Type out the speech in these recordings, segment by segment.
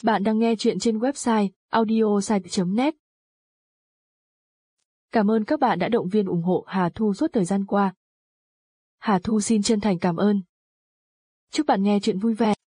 Bạn đang nghe chuyện trên website audiosite.net. Cảm ơn các bạn đã động viên ủng hộ Hà Thu suốt thời gian qua. Hà Thu xin chân thành cảm ơn. Chúc bạn nghe chuyện vui vẻ.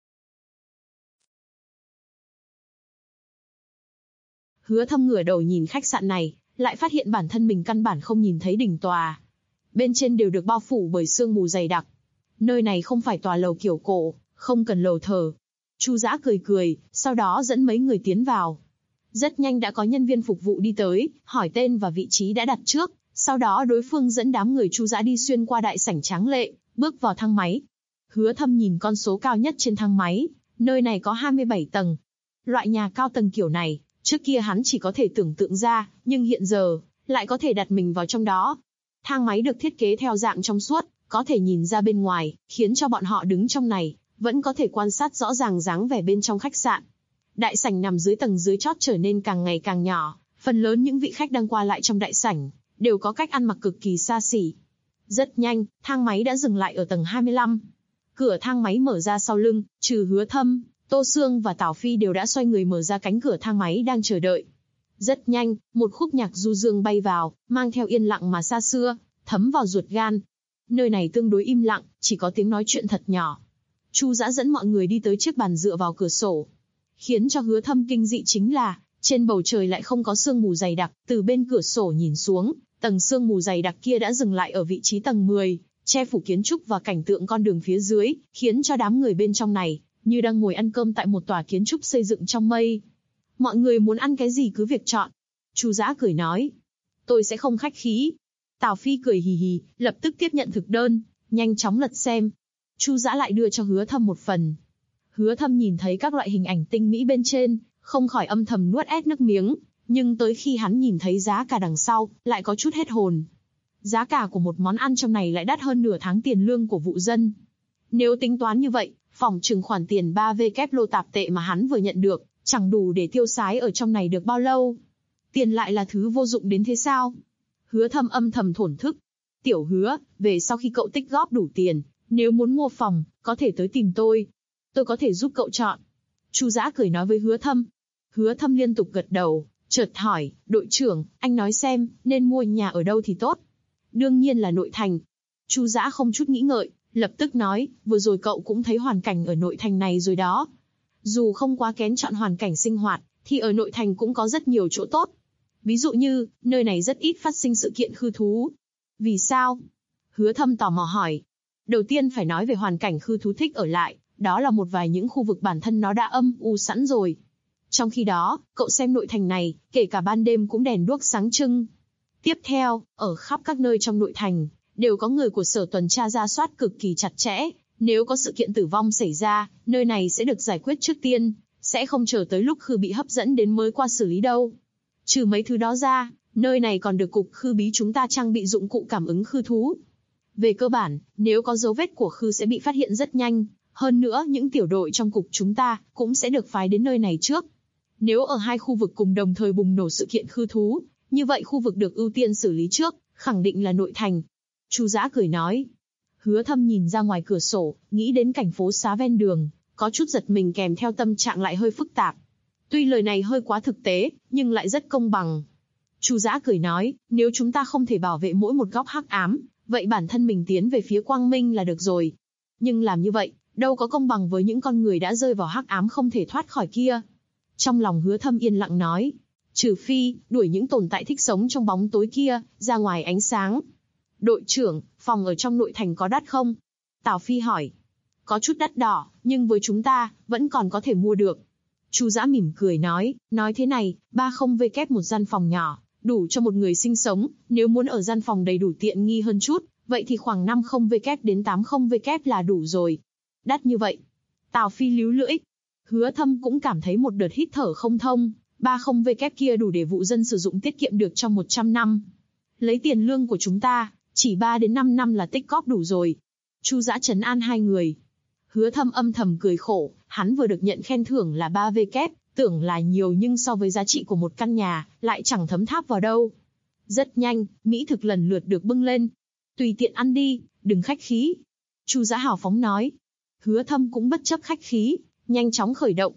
Hứa Thâm ngửa đầu nhìn khách sạn này, lại phát hiện bản thân mình căn bản không nhìn thấy đỉnh tòa. Bên trên đều được bao phủ bởi sương mù dày đặc. Nơi này không phải tòa lầu kiểu cổ, không cần lầu thờ. Chu Dã cười cười, sau đó dẫn mấy người tiến vào. Rất nhanh đã có nhân viên phục vụ đi tới, hỏi tên và vị trí đã đặt trước. Sau đó đối phương dẫn đám người Chu Dã đi xuyên qua đại sảnh tráng lệ, bước vào thang máy. Hứa Thâm nhìn con số cao nhất trên thang máy, nơi này có 27 tầng. Loại nhà cao tầng kiểu này, trước kia hắn chỉ có thể tưởng tượng ra, nhưng hiện giờ, lại có thể đặt mình vào trong đó. Thang máy được thiết kế theo dạng trong suốt, có thể nhìn ra bên ngoài, khiến cho bọn họ đứng trong này, vẫn có thể quan sát rõ ràng dáng vẻ bên trong khách sạn. Đại sảnh nằm dưới tầng dưới chót trở nên càng ngày càng nhỏ, phần lớn những vị khách đang qua lại trong đại sảnh, đều có cách ăn mặc cực kỳ xa xỉ. Rất nhanh, thang máy đã dừng lại ở tầng 25. Cửa thang máy mở ra sau lưng, trừ Hứa Thâm, Tô Sương và Tào Phi đều đã xoay người mở ra cánh cửa thang máy đang chờ đợi. Rất nhanh, một khúc nhạc du dương bay vào, mang theo yên lặng mà xa xưa, thấm vào ruột gan. Nơi này tương đối im lặng, chỉ có tiếng nói chuyện thật nhỏ. Chu Dã dẫn mọi người đi tới chiếc bàn dựa vào cửa sổ. Khiến cho Hứa Thâm kinh dị chính là, trên bầu trời lại không có sương mù dày đặc, từ bên cửa sổ nhìn xuống, tầng sương mù dày đặc kia đã dừng lại ở vị trí tầng 10, che phủ kiến trúc và cảnh tượng con đường phía dưới, khiến cho đám người bên trong này, như đang ngồi ăn cơm tại một tòa kiến trúc xây dựng trong mây. Mọi người muốn ăn cái gì cứ việc chọn. Chu Dã cười nói. Tôi sẽ không khách khí. Tào Phi cười hì hì, lập tức tiếp nhận thực đơn, nhanh chóng lật xem. Chu Dã lại đưa cho Hứa Thâm một phần. Hứa Thâm nhìn thấy các loại hình ảnh tinh mỹ bên trên, không khỏi âm thầm nuốt ét nước miếng, nhưng tới khi hắn nhìn thấy giá cả đằng sau, lại có chút hết hồn. Giá cả của một món ăn trong này lại đắt hơn nửa tháng tiền lương của vụ dân. Nếu tính toán như vậy, phỏng chừng khoản tiền 3W lô tạp tệ mà hắn vừa nhận được, chẳng đủ để tiêu xái ở trong này được bao lâu. Tiền lại là thứ vô dụng đến thế sao? Hứa Thâm âm thầm thổn thức. Tiểu Hứa, về sau khi cậu tích góp đủ tiền, nếu muốn mua phòng, có thể tới tìm tôi. Tôi có thể giúp cậu chọn. Chu Dã cười nói với Hứa Thâm. Hứa Thâm liên tục gật đầu, chợt hỏi, đội trưởng, anh nói xem, nên mua nhà ở đâu thì tốt? Đương nhiên là nội thành. Chu Dã không chút nghĩ ngợi, lập tức nói, vừa rồi cậu cũng thấy hoàn cảnh ở nội thành này rồi đó. Dù không quá kén chọn hoàn cảnh sinh hoạt, thì ở nội thành cũng có rất nhiều chỗ tốt. Ví dụ như, nơi này rất ít phát sinh sự kiện khư thú. Vì sao? Hứa Thâm tò mò hỏi. Đầu tiên phải nói về hoàn cảnh khư thú thích ở lại, đó là một vài những khu vực bản thân nó đã âm u sẵn rồi. Trong khi đó, cậu xem nội thành này, kể cả ban đêm cũng đèn đuốc sáng trưng. Tiếp theo, ở khắp các nơi trong nội thành, đều có người của sở tuần tra ra soát cực kỳ chặt chẽ. Nếu có sự kiện tử vong xảy ra, nơi này sẽ được giải quyết trước tiên, sẽ không chờ tới lúc khư bị hấp dẫn đến mới qua xử lý đâu. Trừ mấy thứ đó ra, nơi này còn được cục khư bí chúng ta trang bị dụng cụ cảm ứng khư thú. Về cơ bản, nếu có dấu vết của khư sẽ bị phát hiện rất nhanh. Hơn nữa, những tiểu đội trong cục chúng ta cũng sẽ được phái đến nơi này trước. Nếu ở hai khu vực cùng đồng thời bùng nổ sự kiện khư thú, như vậy khu vực được ưu tiên xử lý trước, khẳng định là nội thành. Chu Dã cười nói. Hứa Thâm nhìn ra ngoài cửa sổ, nghĩ đến cảnh phố xá ven đường, có chút giật mình kèm theo tâm trạng lại hơi phức tạp. Tuy lời này hơi quá thực tế, nhưng lại rất công bằng. Chu Dã cười nói, nếu chúng ta không thể bảo vệ mỗi một góc hắc ám, vậy bản thân mình tiến về phía quang minh là được rồi. Nhưng làm như vậy, đâu có công bằng với những con người đã rơi vào hắc ám không thể thoát khỏi kia. Trong lòng Hứa Thâm yên lặng nói, trừ phi, đuổi những tồn tại thích sống trong bóng tối kia, ra ngoài ánh sáng. Đội trưởng, phòng ở trong nội thành có đắt không? Tào Phi hỏi. Có chút đắt đỏ, nhưng với chúng ta, vẫn còn có thể mua được. Chu Dã mỉm cười nói thế này, 30W một gian phòng nhỏ, đủ cho một người sinh sống, nếu muốn ở gian phòng đầy đủ tiện nghi hơn chút, vậy thì khoảng 50W đến 80W là đủ rồi. Đắt như vậy. Tào Phi líu lưỡi. Hứa Thâm cũng cảm thấy một đợt hít thở không thông, 30W kia đủ để vụ dân sử dụng tiết kiệm được trong 100 năm. Lấy tiền lương của chúng ta, chỉ 3 đến 5 năm là tích góp đủ rồi. Chu Dã trấn an hai người. Hứa Thâm âm thầm cười khổ, hắn vừa được nhận khen thưởng là 3W, tưởng là nhiều nhưng so với giá trị của một căn nhà, lại chẳng thấm tháp vào đâu. Rất nhanh, mỹ thực lần lượt được bưng lên. Tùy tiện ăn đi, đừng khách khí. Chu Dã hào phóng nói. Hứa Thâm cũng bất chấp khách khí, nhanh chóng khởi động.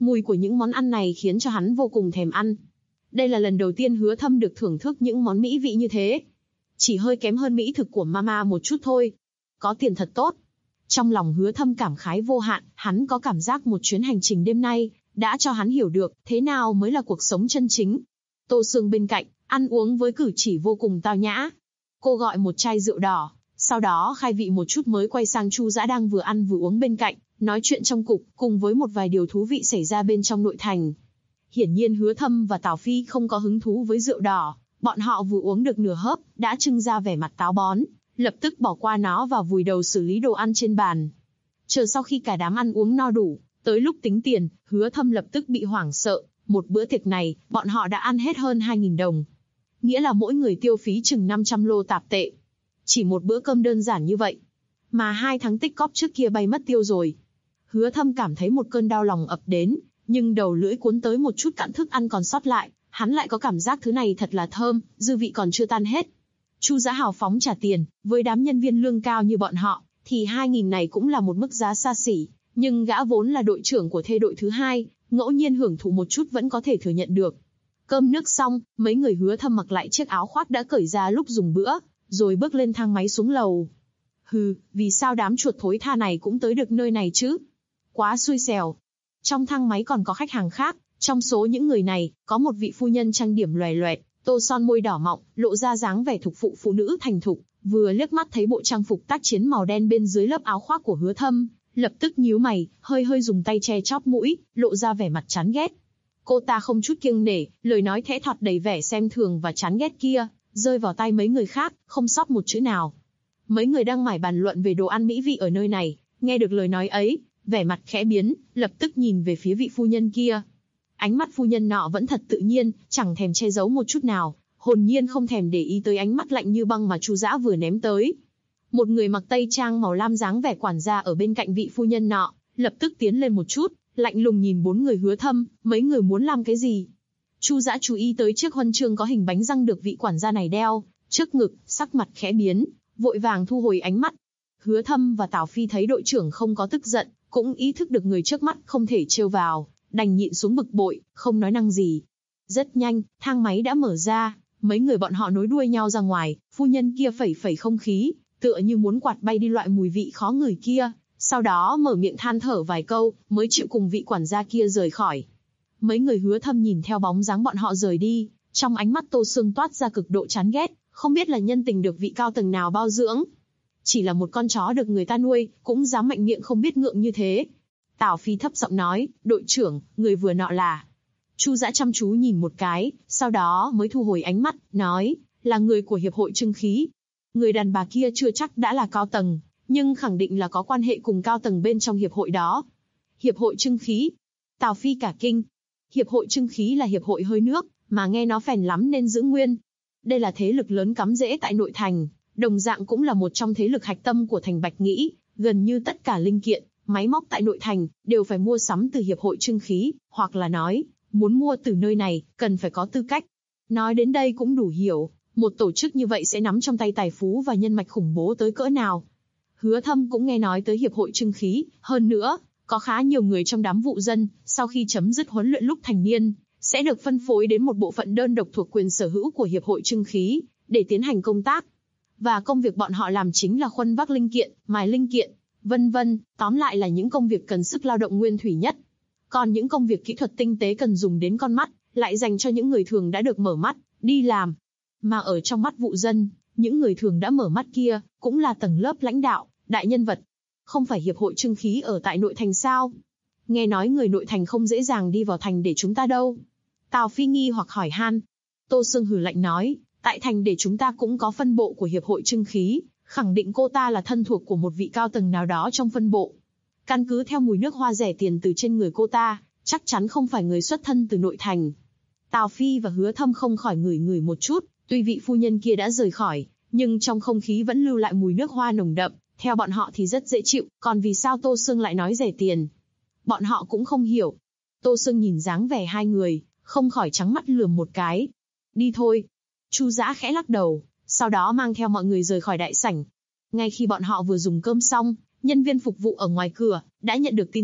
Mùi của những món ăn này khiến cho hắn vô cùng thèm ăn. Đây là lần đầu tiên Hứa Thâm được thưởng thức những món mỹ vị như thế. Chỉ hơi kém hơn mỹ thực của Mama một chút thôi. Có tiền thật tốt. Trong lòng Hứa Thâm cảm khái vô hạn, hắn có cảm giác một chuyến hành trình đêm nay đã cho hắn hiểu được thế nào mới là cuộc sống chân chính. Tô Sương bên cạnh, ăn uống với cử chỉ vô cùng tao nhã. Cô gọi một chai rượu đỏ, sau đó khai vị một chút mới quay sang Chu Dã đang vừa ăn vừa uống bên cạnh, nói chuyện trong cục, cùng với một vài điều thú vị xảy ra bên trong nội thành. Hiển nhiên Hứa Thâm và Tào Phi không có hứng thú với rượu đỏ, bọn họ vừa uống được nửa hớp, đã trưng ra vẻ mặt táo bón, lập tức bỏ qua nó và vùi đầu xử lý đồ ăn trên bàn. Chờ sau khi cả đám ăn uống no đủ, tới lúc tính tiền, Hứa Thâm lập tức bị hoảng sợ, một bữa tiệc này, bọn họ đã ăn hết hơn 2.000 đồng. Nghĩa là mỗi người tiêu phí chừng 500 lô tạp tệ. Chỉ một bữa cơm đơn giản như vậy, mà 2 tháng tích cóp trước kia bay mất tiêu rồi. Hứa Thâm cảm thấy một cơn đau lòng ập đến, nhưng đầu lưỡi cuốn tới một chút cặn thức ăn còn sót lại, hắn lại có cảm giác thứ này thật là thơm, dư vị còn chưa tan hết. Chu Dã hào phóng trả tiền, với đám nhân viên lương cao như bọn họ, thì 2.000 này cũng là một mức giá xa xỉ, nhưng gã vốn là đội trưởng của thê đội thứ 2, ngẫu nhiên hưởng thụ một chút vẫn có thể thừa nhận được. Cơm nước xong, mấy người Hứa Thâm mặc lại chiếc áo khoác đã cởi ra lúc dùng bữa, rồi bước lên thang máy xuống lầu. Hừ, vì sao đám chuột thối tha này cũng tới được nơi này chứ? Quá xui xẻo. Trong thang máy còn có khách hàng khác, trong số những người này, có một vị phu nhân trang điểm loè loẹt, tô son môi đỏ mọng, lộ ra dáng vẻ thục phụ phụ nữ thành thục, vừa liếc mắt thấy bộ trang phục tác chiến màu đen bên dưới lớp áo khoác của Hứa Thâm, lập tức nhíu mày, hơi dùng tay che chóp mũi, lộ ra vẻ mặt chán ghét. Cô ta không chút kiêng nể, lời nói thẽ thọt đầy vẻ xem thường và chán ghét kia, rơi vào tai mấy người khác, không sót một chữ nào. Mấy người đang mải bàn luận về đồ ăn mỹ vị ở nơi này, nghe được lời nói ấy, vẻ mặt khẽ biến, lập tức nhìn về phía vị phu nhân kia. Ánh mắt phu nhân nọ vẫn thật tự nhiên, chẳng thèm che giấu một chút nào, hồn nhiên không thèm để ý tới ánh mắt lạnh như băng mà Chu Dã vừa ném tới. Một người mặc tây trang màu lam dáng vẻ quản gia ở bên cạnh vị phu nhân nọ, lập tức tiến lên một chút, lạnh lùng nhìn 4 người Hứa Thâm, mấy người muốn làm cái gì? Chu Dã chú ý tới chiếc huân chương có hình bánh răng được vị quản gia này đeo trước ngực, sắc mặt khẽ biến, vội vàng thu hồi ánh mắt. Hứa Thâm và Tào Phi thấy đội trưởng không có tức giận, cũng ý thức được người trước mắt không thể trêu vào, đành nhịn xuống bực bội, không nói năng gì. Rất nhanh, thang máy đã mở ra, mấy người bọn họ nối đuôi nhau ra ngoài, phu nhân kia phẩy phẩy không khí, tựa như muốn quạt bay đi loại mùi vị khó ngửi kia, sau đó mở miệng than thở vài câu, mới chịu cùng vị quản gia kia rời khỏi. Mấy người Hứa Thâm nhìn theo bóng dáng bọn họ rời đi, trong ánh mắt Tô Sương toát ra cực độ chán ghét, không biết là nhân tình được vị cao tầng nào bao dưỡng. Chỉ là một con chó được người ta nuôi, cũng dám mạnh miệng không biết ngượng như thế. Tào Phi thấp giọng nói, đội trưởng, người vừa nọ là... Chu Dã chăm chú nhìn một cái, sau đó mới thu hồi ánh mắt, nói, là người của Hiệp hội Trưng Khí. Người đàn bà kia chưa chắc đã là cao tầng, nhưng khẳng định là có quan hệ cùng cao tầng bên trong hiệp hội đó. Hiệp hội Trưng Khí. Tào Phi cả kinh. Hiệp hội Trưng Khí là hiệp hội hơi nước, mà nghe nó phèn lắm nên giữ nguyên. Đây là thế lực lớn cắm rễ tại nội thành, đồng dạng cũng là một trong thế lực hạch tâm của thành Bạch Nghĩ, gần như tất cả linh kiện, máy móc tại nội thành, đều phải mua sắm từ Hiệp hội Trưng Khí, hoặc là nói, muốn mua từ nơi này, cần phải có tư cách. Nói đến đây cũng đủ hiểu, một tổ chức như vậy sẽ nắm trong tay tài phú và nhân mạch khủng bố tới cỡ nào. Hứa Thâm cũng nghe nói tới Hiệp hội Trưng Khí, hơn nữa, có khá nhiều người trong đám vụ dân, sau khi chấm dứt huấn luyện lúc thành niên, sẽ được phân phối đến một bộ phận đơn độc thuộc quyền sở hữu của Hiệp hội Trưng Khí, để tiến hành công tác. Và công việc bọn họ làm chính là khuân vác linh kiện, mài linh kiện, vân vân, tóm lại là những công việc cần sức lao động nguyên thủy nhất. Còn những công việc kỹ thuật tinh tế cần dùng đến con mắt, lại dành cho những người thường đã được mở mắt, đi làm. Mà ở trong mắt vụ dân, những người thường đã mở mắt kia, cũng là tầng lớp lãnh đạo, đại nhân vật. Không phải Hiệp hội Trưng Khí ở tại nội thành sao? Nghe nói người nội thành không dễ dàng đi vào thành để chúng ta đâu. Tào Phi nghi hoặc hỏi han. Tô Sương hừ lạnh nói, tại thành để chúng ta cũng có phân bộ của Hiệp hội Trưng Khí, khẳng định cô ta là thân thuộc của một vị cao tầng nào đó trong phân bộ. Căn cứ theo mùi nước hoa rẻ tiền từ trên người cô ta, chắc chắn không phải người xuất thân từ nội thành. Tào Phi và Hứa Thâm không khỏi ngửi một chút, tuy vị phu nhân kia đã rời khỏi, nhưng trong không khí vẫn lưu lại mùi nước hoa nồng đậm, theo bọn họ thì rất dễ chịu, còn vì sao Tô Sương lại nói rẻ tiền? Bọn họ cũng không hiểu. Tô Sương nhìn dáng vẻ hai người, không khỏi trắng mắt lườm một cái. Đi thôi. Chu Dã khẽ lắc đầu, sau đó mang theo mọi người rời khỏi đại sảnh. Ngay khi bọn họ vừa dùng cơm xong, nhân viên phục vụ ở ngoài cửa đã nhận được tin tức,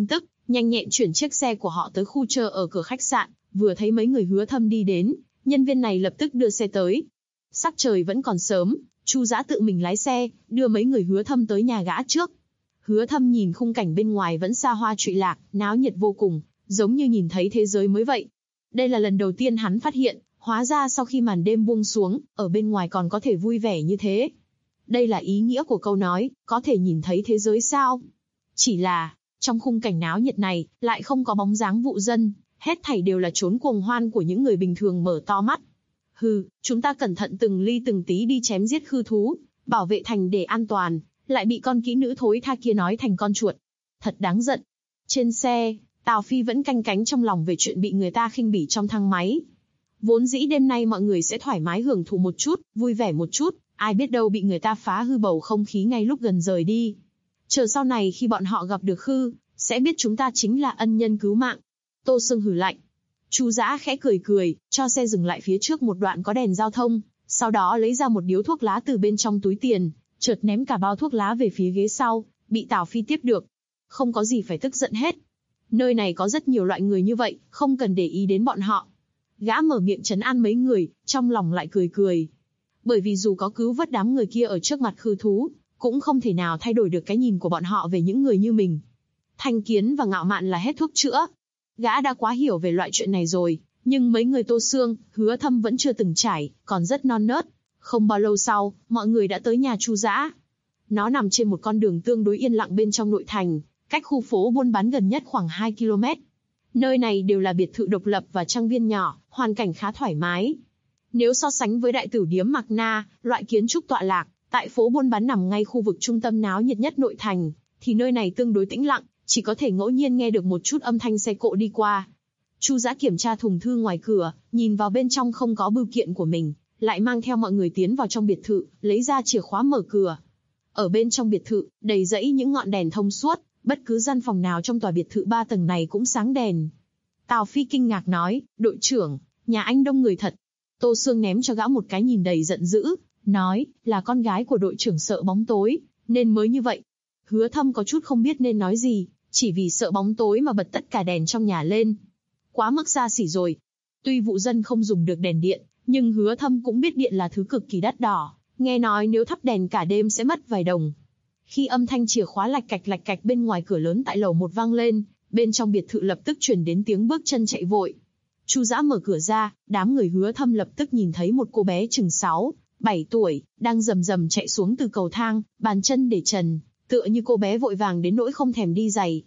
nhanh nhẹn chuyển chiếc xe của họ tới khu chờ ở cửa khách sạn, vừa thấy mấy người Hứa Thâm đi đến, nhân viên này lập tức đưa xe tới. Sắc trời vẫn còn sớm, Chu Dã tự mình lái xe, đưa mấy người Hứa Thâm tới nhà gã trước. Hứa Thâm nhìn khung cảnh bên ngoài vẫn xa hoa trụy lạc, náo nhiệt vô cùng, giống như nhìn thấy thế giới mới vậy. Đây là lần đầu tiên hắn phát hiện, hóa ra sau khi màn đêm buông xuống, ở bên ngoài còn có thể vui vẻ như thế. Đây là ý nghĩa của câu nói, có thể nhìn thấy thế giới sao? Chỉ là, trong khung cảnh náo nhiệt này, lại không có bóng dáng vụ dân, hết thảy đều là chốn cuồng hoan của những người bình thường mở to mắt. Hừ, chúng ta cẩn thận từng ly từng tí đi chém giết khư thú, bảo vệ thành để an toàn, lại bị con kỹ nữ thối tha kia nói thành con chuột. Thật đáng giận. Trên xe, Tào Phi vẫn canh cánh trong lòng về chuyện bị người ta khinh bỉ trong thang máy. Vốn dĩ đêm nay mọi người sẽ thoải mái hưởng thụ một chút, vui vẻ một chút, ai biết đâu bị người ta phá hư bầu không khí ngay lúc gần rời đi. Chờ sau này khi bọn họ gặp được Khư, sẽ biết chúng ta chính là ân nhân cứu mạng. Tô Sương hừ lạnh. Chu Dã khẽ cười cười, cho xe dừng lại phía trước một đoạn có đèn giao thông, sau đó lấy ra một điếu thuốc lá từ bên trong túi tiền, chợt ném cả bao thuốc lá về phía ghế sau, bị Tào Phi tiếp được. Không có gì phải tức giận hết. Nơi này có rất nhiều loại người như vậy, không cần để ý đến bọn họ. Gã mở miệng trấn an mấy người, trong lòng lại cười cười. Bởi vì dù có cứu vớt đám người kia ở trước mặt khư thú, cũng không thể nào thay đổi được cái nhìn của bọn họ về những người như mình. Thành kiến và ngạo mạn là hết thuốc chữa. Gã đã quá hiểu về loại chuyện này rồi, nhưng mấy người Tô Sương, Hứa Thâm vẫn chưa từng trải, còn rất non nớt. Không bao lâu sau, mọi người đã tới nhà Chu Dã. Nó nằm trên một con đường tương đối yên lặng bên trong nội thành, cách khu phố buôn bán gần nhất khoảng 2 km. Nơi này đều là biệt thự độc lập và trang viên nhỏ, hoàn cảnh khá thoải mái. Nếu so sánh với đại tử điếm Mạc Na, loại kiến trúc tọa lạc, tại phố buôn bán nằm ngay khu vực trung tâm náo nhiệt nhất nội thành, thì nơi này tương đối tĩnh lặng, chỉ có thể ngẫu nhiên nghe được một chút âm thanh xe cộ đi qua. Chu Dã kiểm tra thùng thư ngoài cửa, nhìn vào bên trong không có bưu kiện của mình, lại mang theo mọi người tiến vào trong biệt thự, lấy ra chìa khóa mở cửa. Ở bên trong biệt thự, đầy rẫy những ngọn đèn thông suốt, bất cứ gian phòng nào trong tòa biệt thự 3 tầng này cũng sáng đèn. Tào Phi kinh ngạc nói, đội trưởng, nhà anh đông người thật. Tô Sương ném cho gã một cái nhìn đầy giận dữ, nói, là con gái của đội trưởng sợ bóng tối, nên mới như vậy. Hứa Thâm có chút không biết nên nói gì, chỉ vì sợ bóng tối mà bật tất cả đèn trong nhà lên. Quá mức xa xỉ rồi. Tuy vụ dân không dùng được đèn điện, nhưng Hứa Thâm cũng biết điện là thứ cực kỳ đắt đỏ, nghe nói nếu thắp đèn cả đêm sẽ mất vài đồng. Khi âm thanh chìa khóa lạch cạch bên ngoài cửa lớn tại lầu 1 vang lên, bên trong biệt thự lập tức truyền đến tiếng bước chân chạy vội. Chu Dã mở cửa ra, đám người Hứa Thâm lập tức nhìn thấy một cô bé chừng 6, 7 tuổi, đang rầm rầm chạy xuống từ cầu thang, bàn chân để trần, tựa như cô bé vội vàng đến nỗi không thèm đi giày.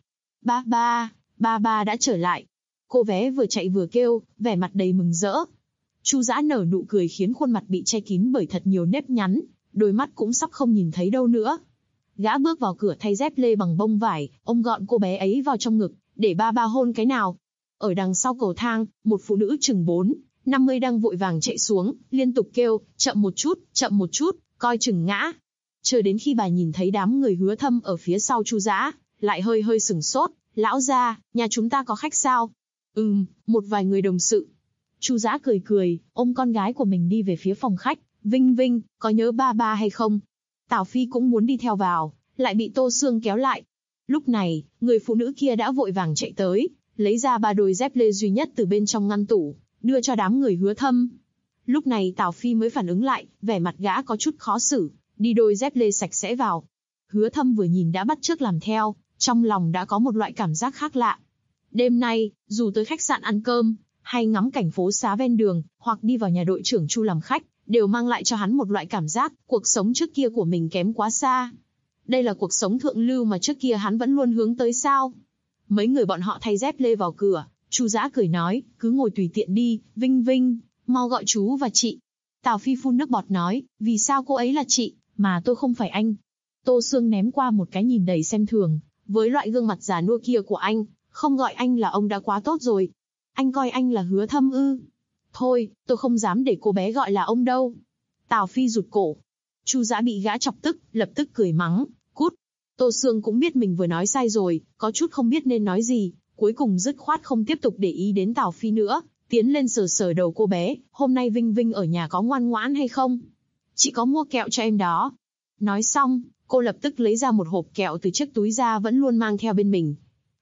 Ba ba đã trở lại. Cô bé vừa chạy vừa kêu, vẻ mặt đầy mừng rỡ. Chu Dã nở nụ cười khiến khuôn mặt bị che kín bởi thật nhiều nếp nhăn, đôi mắt cũng sắp không nhìn thấy đâu nữa. Gã bước vào cửa thay dép lê bằng bông vải, ôm gọn cô bé ấy vào trong ngực, để ba ba hôn cái nào. Ở đằng sau cầu thang, một phụ nữ chừng 4-50 đang vội vàng chạy xuống, liên tục kêu, chậm một chút, coi chừng ngã. Chờ đến khi bà nhìn thấy đám người Hứa Thâm ở phía sau Chu Dã, lại hơi sửng sốt, lão gia, nhà chúng ta có khách sao? Một vài người đồng sự. Chu Dã cười, ôm con gái của mình đi về phía phòng khách, Vinh Vinh, có nhớ ba ba hay không? Tào Phi cũng muốn đi theo vào, lại bị Tô Sương kéo lại. Lúc này, người phụ nữ kia đã vội vàng chạy tới, lấy ra 3 đôi dép lê duy nhất từ bên trong ngăn tủ, đưa cho đám người Hứa Thâm. Lúc này Tào Phi mới phản ứng lại, vẻ mặt gã có chút khó xử, đi đôi dép lê sạch sẽ vào. Hứa Thâm vừa nhìn đã bắt chước làm theo, trong lòng đã có một loại cảm giác khác lạ. Đêm nay, dù tới khách sạn ăn cơm, hay ngắm cảnh phố xá ven đường, hoặc đi vào nhà đội trưởng Chu làm khách, đều mang lại cho hắn một loại cảm giác, cuộc sống trước kia của mình kém quá xa. Đây là cuộc sống thượng lưu mà trước kia hắn vẫn luôn hướng tới sao? Mấy người bọn họ thay dép lê vào cửa, Chu Dã cười nói, cứ ngồi tùy tiện đi, Vinh Vinh, mau gọi chú và chị. Tào Phi phun nước bọt nói, vì sao cô ấy là chị, mà tôi không phải anh? Tô Sương ném qua một cái nhìn đầy xem thường, với loại gương mặt già nua kia của anh, không gọi anh là ông đã quá tốt rồi. Anh coi anh là Hứa Thâm ư? Thôi, tôi không dám để cô bé gọi là ông đâu. Tào Phi rụt cổ. Chu Dã bị gã chọc tức, lập tức cười mắng, cút. Tô Sương cũng biết mình vừa nói sai rồi, có chút không biết nên nói gì, cuối cùng dứt khoát không tiếp tục để ý đến Tào Phi nữa, tiến lên sờ đầu cô bé, hôm nay Vinh Vinh ở nhà có ngoan ngoãn hay không? Chị có mua kẹo cho em đó. Nói xong, cô lập tức lấy ra một hộp kẹo từ chiếc túi da vẫn luôn mang theo bên mình.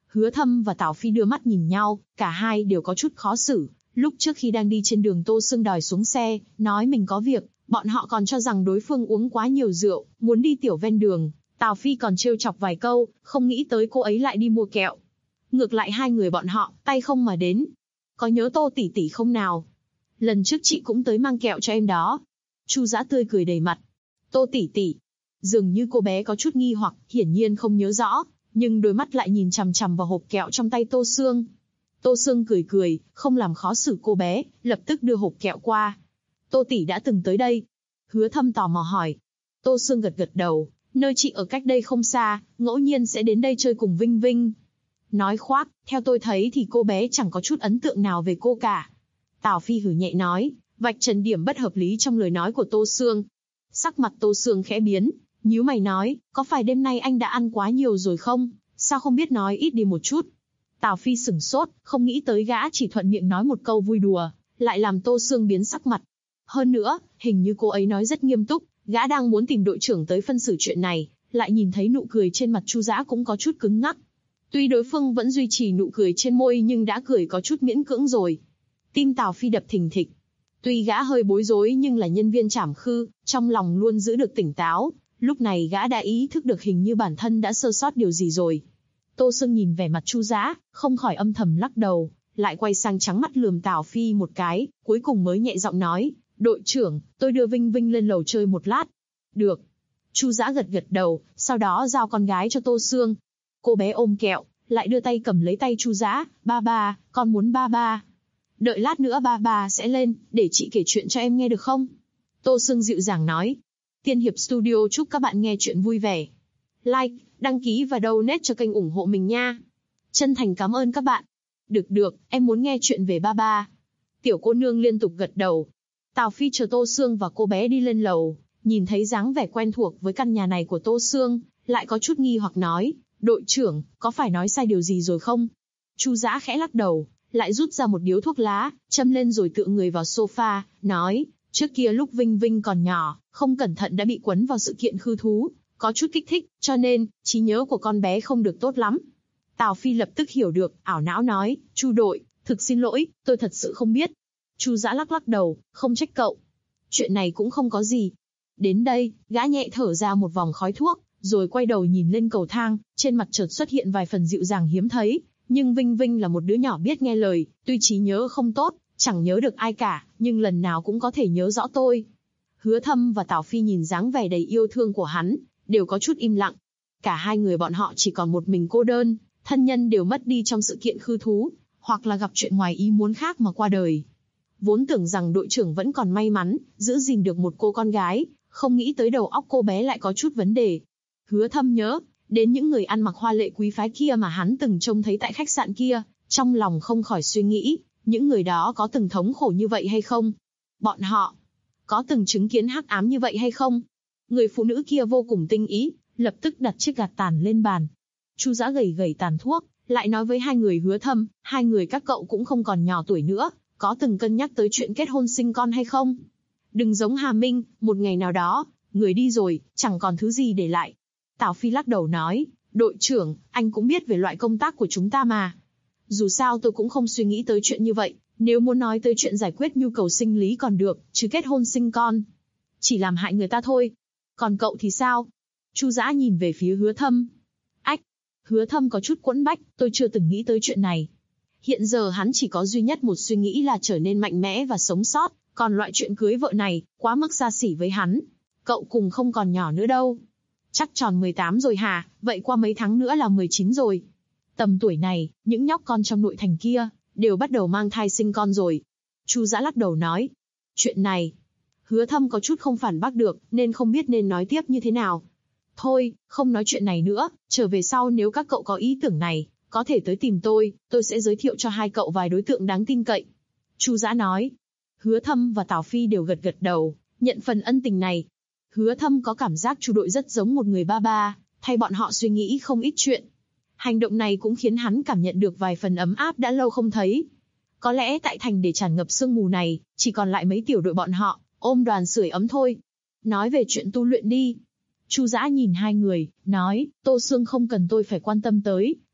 Hứa Thâm và Tào Phi đưa mắt nhìn nhau, cả hai đều có chút khó xử. Lúc trước khi đang đi trên đường, Tô Sương đòi xuống xe, nói mình có việc, bọn họ còn cho rằng đối phương uống quá nhiều rượu, muốn đi tiểu ven đường. Tào Phi còn trêu chọc vài câu, không nghĩ tới cô ấy lại đi mua kẹo. Ngược lại hai người bọn họ, tay không mà đến. Có nhớ Tô tỷ tỷ không nào? Lần trước chị cũng tới mang kẹo cho em đó. Chu Dã tươi cười đầy mặt. Tô tỷ tỷ. Dường như cô bé có chút nghi hoặc, hiển nhiên không nhớ rõ, nhưng đôi mắt lại nhìn chằm chằm vào hộp kẹo trong tay Tô Sương. Tô Sương cười cười, không làm khó xử cô bé, lập tức đưa hộp kẹo qua. Tô tỷ đã từng tới đây. Hứa Thâm tò mò hỏi. Tô Sương gật gật đầu, nơi chị ở cách đây không xa, ngẫu nhiên sẽ đến đây chơi cùng Vinh Vinh. Nói khoác, theo tôi thấy thì cô bé chẳng có chút ấn tượng nào về cô cả. Tào Phi hử nhẹ nói, vạch trần điểm bất hợp lý trong lời nói của Tô Sương. Sắc mặt Tô Sương khẽ biến, nhíu mày nói, có phải đêm nay anh đã ăn quá nhiều rồi không? Sao không biết nói ít đi một chút? Tào Phi sửng sốt, không nghĩ tới gã chỉ thuận miệng nói một câu vui đùa, lại làm Tô Sương biến sắc mặt. Hơn nữa, hình như cô ấy nói rất nghiêm túc, gã đang muốn tìm đội trưởng tới phân xử chuyện này, lại nhìn thấy nụ cười trên mặt Chu Dã cũng có chút cứng ngắc. Tuy đối phương vẫn duy trì nụ cười trên môi nhưng đã cười có chút miễn cưỡng rồi. Tim Tào Phi đập thình thịch. Tuy gã hơi bối rối nhưng là nhân viên trảm khư, trong lòng luôn giữ được tỉnh táo. Lúc này gã đã ý thức được hình như bản thân đã sơ sót điều gì rồi. Tô Sương nhìn vẻ mặt Chu Dã, không khỏi âm thầm lắc đầu, lại quay sang trắng mắt lườm Tào Phi một cái, cuối cùng mới nhẹ giọng nói, đội trưởng, tôi đưa Vinh Vinh lên lầu chơi một lát. Được. Chu Dã gật gật đầu, sau đó giao con gái cho Tô Sương. Cô bé ôm kẹo, lại đưa tay cầm lấy tay Chu Dã, ba ba, con muốn ba ba. Đợi lát nữa ba ba sẽ lên, để chị kể chuyện cho em nghe được không? Tô Sương dịu dàng nói. Tiên Hiệp Studio chúc các bạn nghe chuyện vui vẻ. Like, đăng ký và donate cho kênh ủng hộ mình nha. Chân thành cảm ơn các bạn. Được, em muốn nghe chuyện về ba ba. Tiểu cô nương liên tục gật đầu. Tào Phi chờ Tô Sương và cô bé đi lên lầu, nhìn thấy dáng vẻ quen thuộc với căn nhà này của Tô Sương, lại có chút nghi hoặc nói, đội trưởng, có phải nói sai điều gì rồi không? Chu Dã khẽ lắc đầu, lại rút ra một điếu thuốc lá, châm lên rồi tựa người vào sofa, nói, trước kia lúc Vinh Vinh còn nhỏ, không cẩn thận đã bị quấn vào sự kiện khư thú, có chút kích thích, cho nên, trí nhớ của con bé không được tốt lắm. Tào Phi lập tức hiểu được, ảo não nói, Chu đội, thực xin lỗi, tôi thật sự không biết. Chu Dã lắc lắc đầu, không trách cậu. Chuyện này cũng không có gì. Đến đây, gã nhẹ thở ra một vòng khói thuốc, rồi quay đầu nhìn lên cầu thang, trên mặt chợt xuất hiện vài phần dịu dàng hiếm thấy. Nhưng Vinh Vinh là một đứa nhỏ biết nghe lời, tuy trí nhớ không tốt, chẳng nhớ được ai cả, nhưng lần nào cũng có thể nhớ rõ tôi. Hứa Thâm và Tào Phi nhìn dáng vẻ đầy yêu thương của hắn, đều có chút im lặng. Cả hai người bọn họ chỉ còn một mình cô đơn, thân nhân đều mất đi trong sự kiện khư thú, hoặc là gặp chuyện ngoài ý muốn khác mà qua đời. Vốn tưởng rằng đội trưởng vẫn còn may mắn, giữ gìn được một cô con gái, không nghĩ tới đầu óc cô bé lại có chút vấn đề. Hứa Thâm nhớ đến những người ăn mặc hoa lệ quý phái kia mà hắn từng trông thấy tại khách sạn kia, trong lòng không khỏi suy nghĩ, những người đó có từng thống khổ như vậy hay không? Bọn họ có từng chứng kiến hắc ám như vậy hay không? Người phụ nữ kia vô cùng tinh ý, lập tức đặt chiếc gạt tàn lên bàn. Chu Dã gẩy gẩy tàn thuốc, lại nói với hai người Hứa Thâm, hai người các cậu cũng không còn nhỏ tuổi nữa, có từng cân nhắc tới chuyện kết hôn sinh con hay không? Đừng giống Hà Minh, một ngày nào đó, người đi rồi, chẳng còn thứ gì để lại. Tào Phi lắc đầu nói, đội trưởng, anh cũng biết về loại công tác của chúng ta mà. Dù sao tôi cũng không suy nghĩ tới chuyện như vậy, nếu muốn nói tới chuyện giải quyết nhu cầu sinh lý còn được, chứ kết hôn sinh con, chỉ làm hại người ta thôi. Còn cậu thì sao? Chu Dã nhìn về phía Hứa Thâm. Ách, Hứa Thâm có chút quẫn bách, tôi chưa từng nghĩ tới chuyện này. Hiện giờ hắn chỉ có duy nhất một suy nghĩ là trở nên mạnh mẽ và sống sót, còn loại chuyện cưới vợ này, quá mức xa xỉ với hắn. Cậu cùng không còn nhỏ nữa đâu. Chắc tròn 18 rồi hả, vậy qua mấy tháng nữa là 19 rồi. Tầm tuổi này, những nhóc con trong nội thành kia, đều bắt đầu mang thai sinh con rồi. Chu Dã lắc đầu nói. Chuyện này, Hứa Thâm có chút không phản bác được, nên không biết nên nói tiếp như thế nào. Thôi, không nói chuyện này nữa, trở về sau nếu các cậu có ý tưởng này, có thể tới tìm tôi sẽ giới thiệu cho hai cậu vài đối tượng đáng tin cậy. Chu Dã nói. Hứa Thâm và Tào Phi đều gật gật đầu, nhận phần ân tình này. Hứa Thâm có cảm giác Chu đội rất giống một người ba ba, thay bọn họ suy nghĩ không ít chuyện. Hành động này cũng khiến hắn cảm nhận được vài phần ấm áp đã lâu không thấy. Có lẽ tại thành để tràn ngập sương mù này, chỉ còn lại mấy tiểu đội bọn họ, ôm đoàn sưởi ấm thôi. Nói về chuyện tu luyện đi. Chu Dã nhìn hai người, nói, Tô Sương không cần tôi phải quan tâm tới,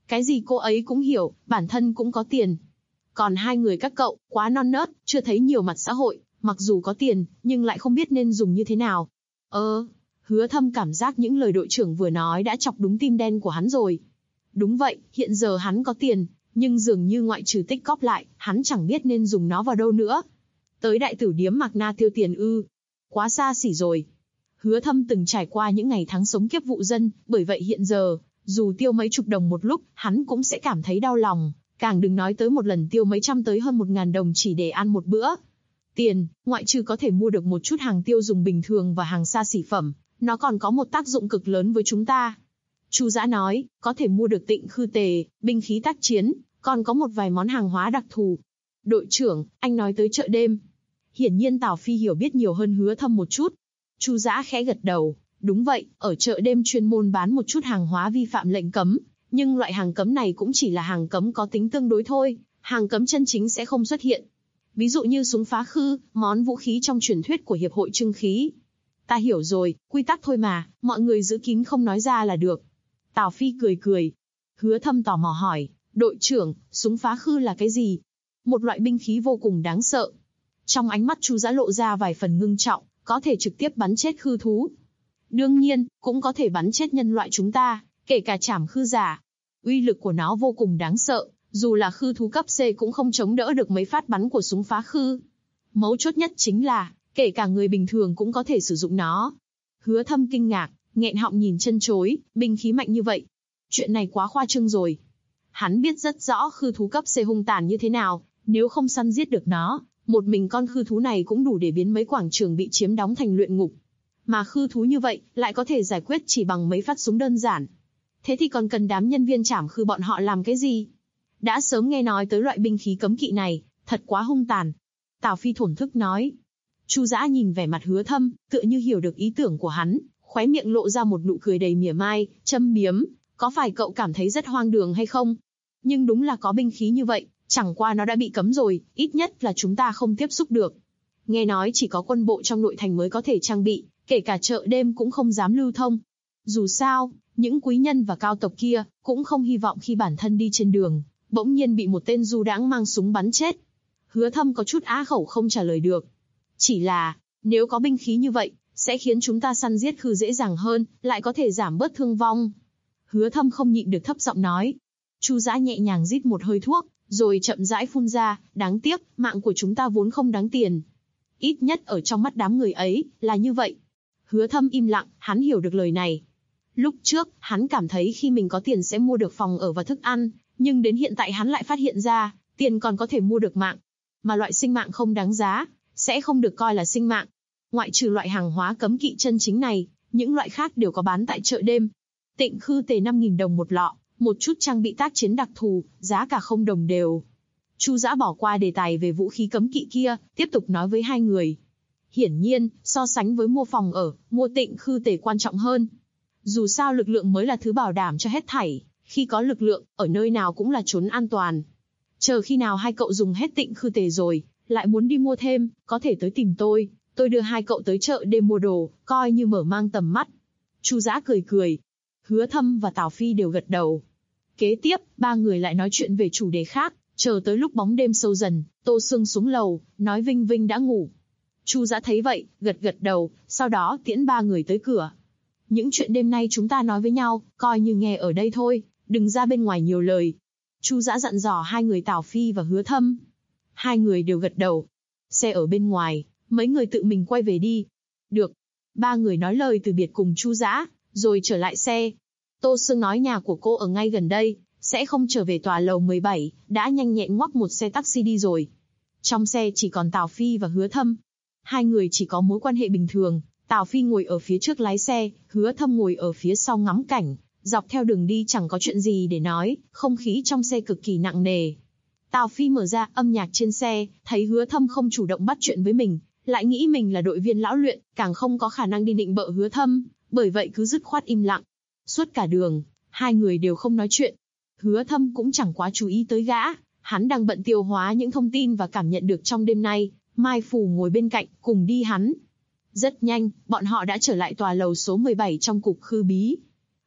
Cái gì cô ấy cũng hiểu, bản thân cũng có tiền. Còn hai người các cậu, quá non nớt, chưa thấy nhiều mặt xã hội, mặc dù có tiền, nhưng lại không biết nên dùng như thế nào. Hứa Thâm cảm giác những lời đội trưởng vừa nói đã chọc đúng tim đen của hắn rồi. Đúng vậy, hiện giờ hắn có tiền, nhưng dường như ngoại trừ tích cóp lại, hắn chẳng biết nên dùng nó vào đâu nữa. Tới đại tử điếm Mạc Na tiêu tiền ư? Quá xa xỉ rồi. Hứa Thâm từng trải qua những ngày tháng sống kiếp vụ dân, bởi vậy hiện giờ, dù tiêu mấy chục đồng một lúc, hắn cũng sẽ cảm thấy đau lòng, càng đừng nói tới một lần tiêu mấy trăm tới hơn 1.000 đồng chỉ để ăn một bữa. Tiền, ngoại trừ có thể mua được một chút hàng tiêu dùng bình thường và hàng xa xỉ phẩm, nó còn có một tác dụng cực lớn với chúng ta. Chu Dã nói, có thể mua được tịnh khư tề, binh khí tác chiến, còn có một vài món hàng hóa đặc thù. Đội trưởng, anh nói tới chợ đêm. Hiển nhiên Tào Phi hiểu biết nhiều hơn Hứa Thâm một chút. Chu Dã khẽ gật đầu, đúng vậy, ở chợ đêm chuyên môn bán một chút hàng hóa vi phạm lệnh cấm, nhưng loại hàng cấm này cũng chỉ là hàng cấm có tính tương đối thôi, hàng cấm chân chính sẽ không xuất hiện. Ví dụ như súng phá khư, món vũ khí trong truyền thuyết của Hiệp hội Trưng khí. Ta hiểu rồi, quy tắc thôi mà, mọi người giữ kín không nói ra là được. Tào Phi cười cười. Hứa Thâm tò mò hỏi, đội trưởng, súng phá khư là cái gì? Một loại binh khí vô cùng đáng sợ. Trong ánh mắt Chu Dã lộ ra vài phần ngưng trọng, có thể trực tiếp bắn chết khư thú. Đương nhiên, cũng có thể bắn chết nhân loại chúng ta, kể cả trảm khư giả. Uy lực của nó vô cùng đáng sợ, dù là khư thú cấp C cũng không chống đỡ được mấy phát bắn của súng phá khư. Mấu chốt nhất chính là, kể cả người bình thường cũng có thể sử dụng nó. Hứa Thâm kinh ngạc, nghẹn họng nhìn chân chối, binh khí mạnh như vậy. Chuyện này quá khoa trương rồi. Hắn biết rất rõ khư thú cấp C hung tàn như thế nào, nếu không săn giết được nó, một mình con khư thú này cũng đủ để biến mấy quảng trường bị chiếm đóng thành luyện ngục. Mà khư thú như vậy, lại có thể giải quyết chỉ bằng mấy phát súng đơn giản. Thế thì còn cần đám nhân viên trảm khư bọn họ làm cái gì? Đã sớm nghe nói tới loại binh khí cấm kỵ này, thật quá hung tàn. Tào Phi thổn thức nói. Chu Dã nhìn vẻ mặt Hứa Thâm, tựa như hiểu được ý tưởng của hắn, khóe miệng lộ ra một nụ cười đầy mỉa mai, châm biếm. Có phải cậu cảm thấy rất hoang đường hay không? Nhưng đúng là có binh khí như vậy, chẳng qua nó đã bị cấm rồi, ít nhất là chúng ta không tiếp xúc được. Nghe nói chỉ có quân bộ trong nội thành mới có thể trang bị, kể cả chợ đêm cũng không dám lưu thông. Dù sao, những quý nhân và cao tộc kia cũng không hy vọng khi bản thân đi trên đường, bỗng nhiên bị một tên du đãng mang súng bắn chết. Hứa Thâm có chút á khẩu không trả lời được. Chỉ là, nếu có binh khí như vậy, sẽ khiến chúng ta săn giết khư dễ dàng hơn, lại có thể giảm bớt thương vong. Hứa Thâm không nhịn được thấp giọng nói. Chu Dã nhẹ nhàng rít một hơi thuốc, rồi chậm rãi phun ra, đáng tiếc, mạng của chúng ta vốn không đáng tiền. Ít nhất ở trong mắt đám người ấy, là như vậy. Hứa Thâm im lặng, hắn hiểu được lời này. Lúc trước, hắn cảm thấy khi mình có tiền sẽ mua được phòng ở và thức ăn, nhưng đến hiện tại hắn lại phát hiện ra, tiền còn có thể mua được mạng. Mà loại sinh mạng không đáng giá, sẽ không được coi là sinh mạng. Ngoại trừ loại hàng hóa cấm kỵ chân chính này, những loại khác đều có bán tại chợ đêm. Tịnh khư tề 5.000 đồng một lọ, một chút trang bị tác chiến đặc thù, giá cả không đồng đều. Chu Dã bỏ qua đề tài về vũ khí cấm kỵ kia, tiếp tục nói với hai người. Hiển nhiên, so sánh với mua phòng ở, mua tịnh khư tề quan trọng hơn. Dù sao lực lượng mới là thứ bảo đảm cho hết thảy, khi có lực lượng, ở nơi nào cũng là trốn an toàn. Chờ khi nào hai cậu dùng hết tịnh khư tề rồi, lại muốn đi mua thêm, có thể tới tìm tôi đưa hai cậu tới chợ đêm mua đồ, coi như mở mang tầm mắt. Chu Dã cười cười. Hứa Thâm và Tào Phi đều gật đầu. Kế tiếp, ba người lại nói chuyện về chủ đề khác, chờ tới lúc bóng đêm sâu dần, Tô Sương xuống lầu, nói Vinh Vinh đã ngủ. Chu Dã thấy vậy, gật gật đầu, sau đó tiễn ba người tới cửa. Những chuyện đêm nay chúng ta nói với nhau, coi như nghe ở đây thôi, đừng ra bên ngoài nhiều lời. Chu Dã dặn dò hai người Tào Phi và Hứa Thâm. Hai người đều gật đầu. Xe ở bên ngoài, mấy người tự mình quay về đi. Được. Ba người nói lời từ biệt cùng Chu Dã, rồi trở lại xe. Tô Sương nói nhà của cô ở ngay gần đây, sẽ không trở về tòa lầu 17, đã nhanh nhẹn ngoắc một xe taxi đi rồi. Trong xe chỉ còn Tào Phi và Hứa Thâm. Hai người chỉ có mối quan hệ bình thường, Tào Phi ngồi ở phía trước lái xe, Hứa Thâm ngồi ở phía sau ngắm cảnh, dọc theo đường đi chẳng có chuyện gì để nói, không khí trong xe cực kỳ nặng nề. Tào Phi mở ra âm nhạc trên xe, thấy Hứa Thâm không chủ động bắt chuyện với mình, lại nghĩ mình là đội viên lão luyện, càng không có khả năng đi định bợ Hứa Thâm, bởi vậy cứ dứt khoát im lặng. Suốt cả đường, hai người đều không nói chuyện. Hứa Thâm cũng chẳng quá chú ý tới gã, hắn đang bận tiêu hóa những thông tin và cảm nhận được trong đêm nay. Mai Phủ ngồi bên cạnh, cùng đi hắn. Rất nhanh, bọn họ đã trở lại tòa lầu số 17 trong cục khư bí.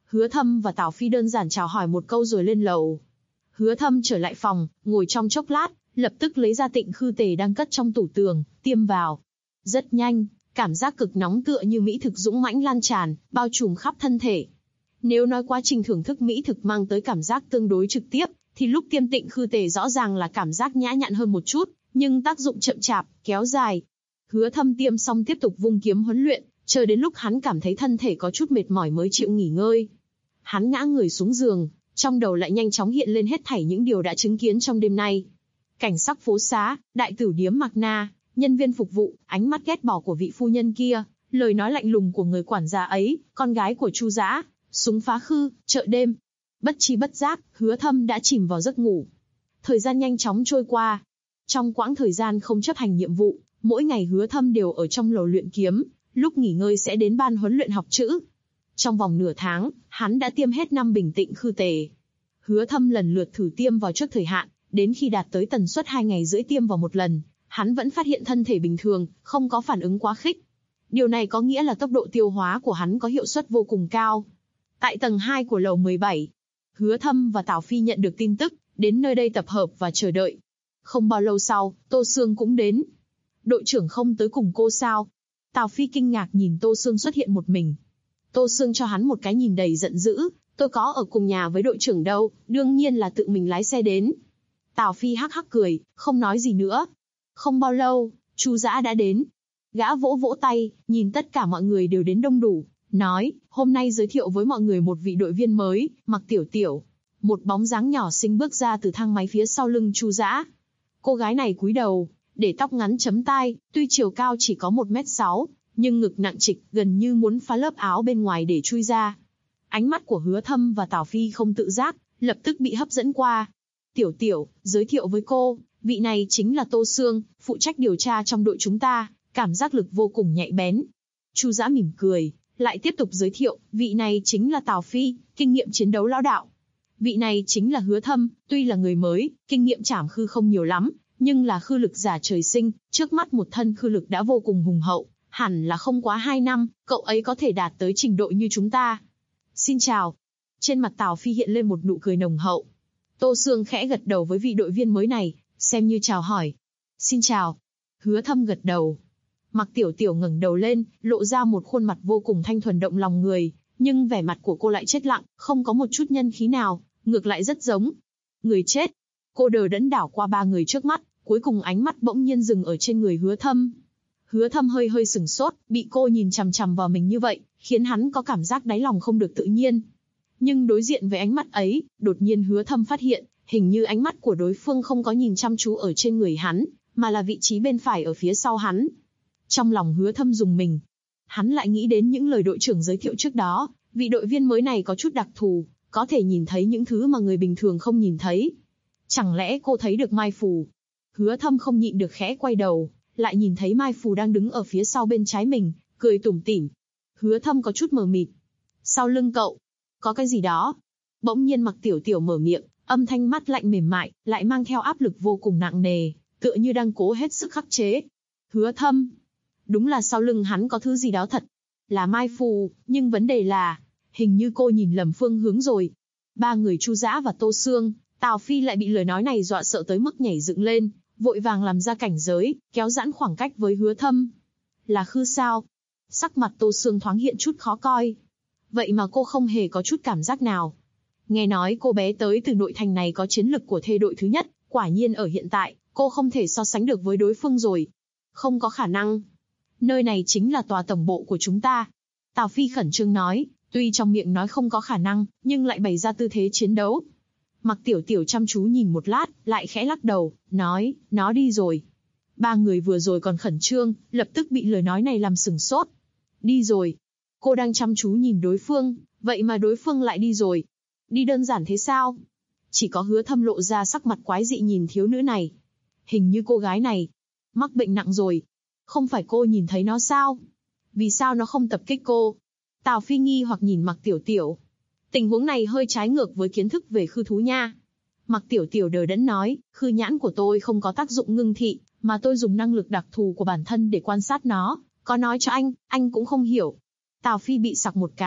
Hứa Thâm và Tào Phi đơn giản chào hỏi một câu rồi lên lầu. Hứa Thâm trở lại phòng, ngồi trong chốc lát, lập tức lấy ra Tịnh Khư Tề đang cất trong tủ tường, tiêm vào. Rất nhanh, cảm giác cực nóng tựa như mỹ thực dũng mãnh lan tràn, bao trùm khắp thân thể. Nếu nói quá trình thưởng thức mỹ thực mang tới cảm giác tương đối trực tiếp, thì lúc tiêm Tịnh Khư Tề rõ ràng là cảm giác nhã nhặn hơn một chút, nhưng tác dụng chậm chạp, kéo dài. Hứa Thâm tiêm xong tiếp tục vung kiếm huấn luyện, chờ đến lúc hắn cảm thấy thân thể có chút mệt mỏi mới chịu nghỉ ngơi. Hắn ngã người xuống giường, trong đầu lại nhanh chóng hiện lên hết thảy những điều đã chứng kiến trong đêm nay. Cảnh sắc phố xá, đại tử điếm Mạc Na, nhân viên phục vụ, ánh mắt ghét bỏ của vị phu nhân kia, lời nói lạnh lùng của người quản gia ấy, con gái của Chu Dã, súng phá khư, chợ đêm. Bất chi bất giác, Hứa Thâm đã chìm vào giấc ngủ. Thời gian nhanh chóng trôi qua. Trong quãng thời gian không chấp hành nhiệm vụ, mỗi ngày Hứa Thâm đều ở trong lầu luyện kiếm, lúc nghỉ ngơi sẽ đến ban huấn luyện học chữ. Trong vòng nửa tháng, hắn đã tiêm hết 5 bình Tịnh Khư Tề. Hứa Thâm lần lượt thử tiêm vào trước thời hạn, đến khi đạt tới tần suất 2 ngày rưỡi tiêm vào một lần, hắn vẫn phát hiện thân thể bình thường, không có phản ứng quá khích. Điều này có nghĩa là tốc độ tiêu hóa của hắn có hiệu suất vô cùng cao. Tại tầng 2 của lầu 17, Hứa Thâm và Tào Phi nhận được tin tức, đến nơi đây tập hợp và chờ đợi. Không bao lâu sau, Tô Sương cũng đến. Đội trưởng không tới cùng cô sao? Tào Phi kinh ngạc nhìn Tô Sương xuất hiện một mình. Tô Sương cho hắn một cái nhìn đầy giận dữ, tôi có ở cùng nhà với đội trưởng đâu, đương nhiên là tự mình lái xe đến. Tào Phi hắc hắc cười, không nói gì nữa. Không bao lâu, Chu Dã đã đến. Gã vỗ vỗ tay, nhìn tất cả mọi người đều đến đông đủ, nói, hôm nay giới thiệu với mọi người một vị đội viên mới, Mạc Tiểu Tiểu. Một bóng dáng nhỏ xinh bước ra từ thang máy phía sau lưng Chu Dã. Cô gái này cúi đầu, để tóc ngắn chấm tai, tuy chiều cao chỉ có 1m6, nhưng ngực nặng trịch, gần như muốn phá lớp áo bên ngoài để chui ra. Ánh mắt của Hứa Thâm và Tào Phi không tự giác, lập tức bị hấp dẫn qua. Tiểu Tiểu, giới thiệu với cô, vị này chính là Tô Sương, phụ trách điều tra trong đội chúng ta, cảm giác lực vô cùng nhạy bén. Chu Dã mỉm cười, lại tiếp tục giới thiệu, vị này chính là Tào Phi, kinh nghiệm chiến đấu lão đạo. Vị này chính là Hứa Thâm, tuy là người mới, kinh nghiệm trảm khư không nhiều lắm, nhưng là khư lực giả trời sinh, trước mắt một thân khư lực đã vô cùng hùng hậu, hẳn là không quá 2 năm, cậu ấy có thể đạt tới trình độ như chúng ta. Xin chào. Trên mặt Tào Phi hiện lên một nụ cười nồng hậu. Tô Sương khẽ gật đầu với vị đội viên mới này, xem như chào hỏi. Xin chào. Hứa Thâm gật đầu. Mạc Tiểu Tiểu ngẩng đầu lên, lộ ra một khuôn mặt vô cùng thanh thuần động lòng người, nhưng vẻ mặt của cô lại chết lặng, không có một chút nhân khí nào, ngược lại rất giống người chết. Cô đờ đẫn đảo qua 3 người trước mắt, cuối cùng ánh mắt bỗng nhiên dừng ở trên người Hứa Thâm. Hứa Thâm hơi hơi sửng sốt, bị cô nhìn chằm chằm vào mình như vậy, khiến hắn có cảm giác đáy lòng không được tự nhiên. Nhưng đối diện với ánh mắt ấy, đột nhiên Hứa Thâm phát hiện, hình như ánh mắt của đối phương không có nhìn chăm chú ở trên người hắn, mà là vị trí bên phải ở phía sau hắn. Trong lòng Hứa Thâm rùng mình. Hắn lại nghĩ đến những lời đội trưởng giới thiệu trước đó, vị đội viên mới này có chút đặc thù, có thể nhìn thấy những thứ mà người bình thường không nhìn thấy. Chẳng lẽ cô thấy được Mai Phù? Hứa Thâm không nhịn được khẽ quay đầu, lại nhìn thấy Mai Phù đang đứng ở phía sau bên trái mình, cười tủm tỉm. Hứa Thâm có chút mờ mịt. Sau lưng cậu, có cái gì đó? Bỗng nhiên Mạc Tiểu Tiểu mở miệng, âm thanh mắt lạnh mềm mại, lại mang theo áp lực vô cùng nặng nề, tựa như đang cố hết sức khắc chế. Hứa Thâm, đúng là sau lưng hắn có thứ gì đó thật. Là Mai Phù, nhưng vấn đề là, hình như cô nhìn lầm phương hướng rồi. 3 người Chu Dã và Tô Sương, Tào Phi lại bị lời nói này dọa sợ tới mức nhảy dựng lên, vội vàng làm ra cảnh giới, kéo giãn khoảng cách với Hứa Thâm. Là khư sao? Sắc mặt Tô Sương thoáng hiện chút khó coi. Vậy mà cô không hề có chút cảm giác nào. Nghe nói cô bé tới từ nội thành này có chiến lực của thê đội thứ nhất, quả nhiên ở hiện tại, cô không thể so sánh được với đối phương rồi. Không có khả năng. Nơi này chính là tòa tổng bộ của chúng ta. Tào Phi khẩn trương nói, tuy trong miệng nói không có khả năng, nhưng lại bày ra tư thế chiến đấu. Mạc Tiểu Tiểu chăm chú nhìn một lát, lại khẽ lắc đầu, nói, nó đi rồi. 3 người vừa rồi còn khẩn trương, lập tức bị lời nói này làm sửng sốt. Đi rồi. Cô đang chăm chú nhìn đối phương, vậy mà đối phương lại đi rồi. Đi đơn giản thế sao? Chỉ có Hứa Thâm lộ ra sắc mặt quái dị nhìn thiếu nữ này. Hình như cô gái này mắc bệnh nặng rồi. Không phải cô nhìn thấy nó sao? Vì sao nó không tập kích cô? Tào Phi nghi hoặc nhìn Mạc Tiểu Tiểu. Tình huống này hơi trái ngược với kiến thức về khư thú nha. Mạc Tiểu Tiểu đờ đẫn nói, khư nhãn của tôi không có tác dụng ngưng thị, mà tôi dùng năng lực đặc thù của bản thân để quan sát nó. Có nói cho anh cũng không hiểu. Tào Phi bị sặc một cái,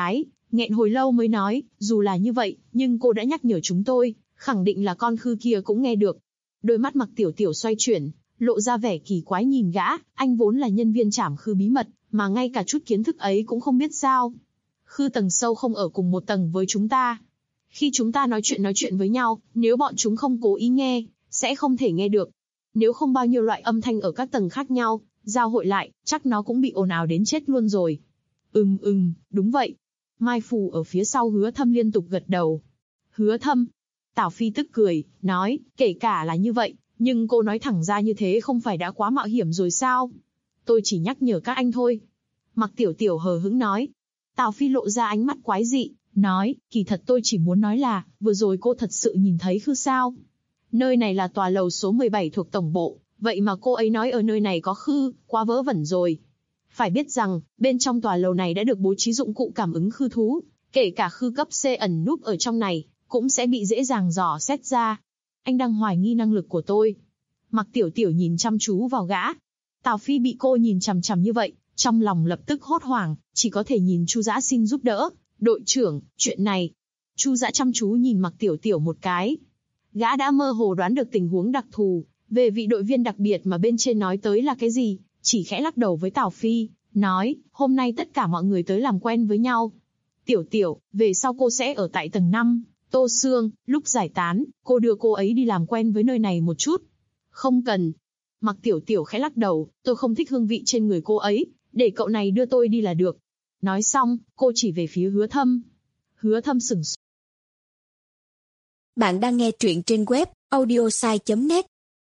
Nghẹn hồi lâu mới nói, dù là như vậy, nhưng cô đã nhắc nhở chúng tôi, khẳng định là con khư kia cũng nghe được. Đôi mắt Mặc Tiểu Tiểu xoay chuyển, lộ ra vẻ kỳ quái nhìn gã, anh vốn là nhân viên trảm khư bí mật, mà ngay cả chút kiến thức ấy cũng không biết sao. Khư tầng sâu không ở cùng một tầng với chúng ta. Khi chúng ta nói chuyện với nhau, nếu bọn chúng không cố ý nghe, sẽ không thể nghe được. Nếu không bao nhiêu loại âm thanh ở các tầng khác nhau, giao hội lại, chắc nó cũng bị ồn ào đến chết luôn rồi. Đúng vậy. Mai Phù ở phía sau Hứa Thâm liên tục gật đầu. Hứa Thâm. Tào Phi tức cười, nói, kể cả là như vậy, nhưng cô nói thẳng ra như thế không phải đã quá mạo hiểm rồi sao? Tôi chỉ nhắc nhở các anh thôi. Mặc Tiểu Tiểu hờ hững nói. Tào Phi lộ ra ánh mắt quái dị, nói, kỳ thật tôi chỉ muốn nói là, vừa rồi cô thật sự nhìn thấy khư sao? Nơi này là tòa lầu số 17 thuộc tổng bộ, vậy mà cô ấy nói ở nơi này có khư, quá vớ vẩn rồi. Phải biết rằng, bên trong tòa lầu này đã được bố trí dụng cụ cảm ứng khư thú, kể cả khư cấp C ẩn núp ở trong này, cũng sẽ bị dễ dàng dò xét ra. Anh đang hoài nghi năng lực của tôi. Mặc Tiểu Tiểu nhìn chăm chú vào gã. Tào Phi bị cô nhìn chằm chằm như vậy, trong lòng lập tức hốt hoảng, chỉ có thể nhìn Chu Dã xin giúp đỡ. Đội trưởng, chuyện này. Chu Dã chăm chú nhìn Mặc Tiểu Tiểu một cái. Gã đã mơ hồ đoán được tình huống đặc thù, về vị đội viên đặc biệt mà bên trên nói tới là cái gì, chỉ khẽ lắc đầu với Tào Phi, nói, hôm nay tất cả mọi người tới làm quen với nhau. Tiểu Tiểu, về sau cô sẽ ở tại tầng 5, Tô Sương, lúc giải tán, cô đưa cô ấy đi làm quen với nơi này một chút. Không cần. Mặc Tiểu Tiểu khẽ lắc đầu, tôi không thích hương vị trên người cô ấy, để cậu này đưa tôi đi là được. Nói xong, cô chỉ về phía Hứa Thâm. Hứa Thâm sững sốt. Bạn đang nghe truyện trên web audiosai.net.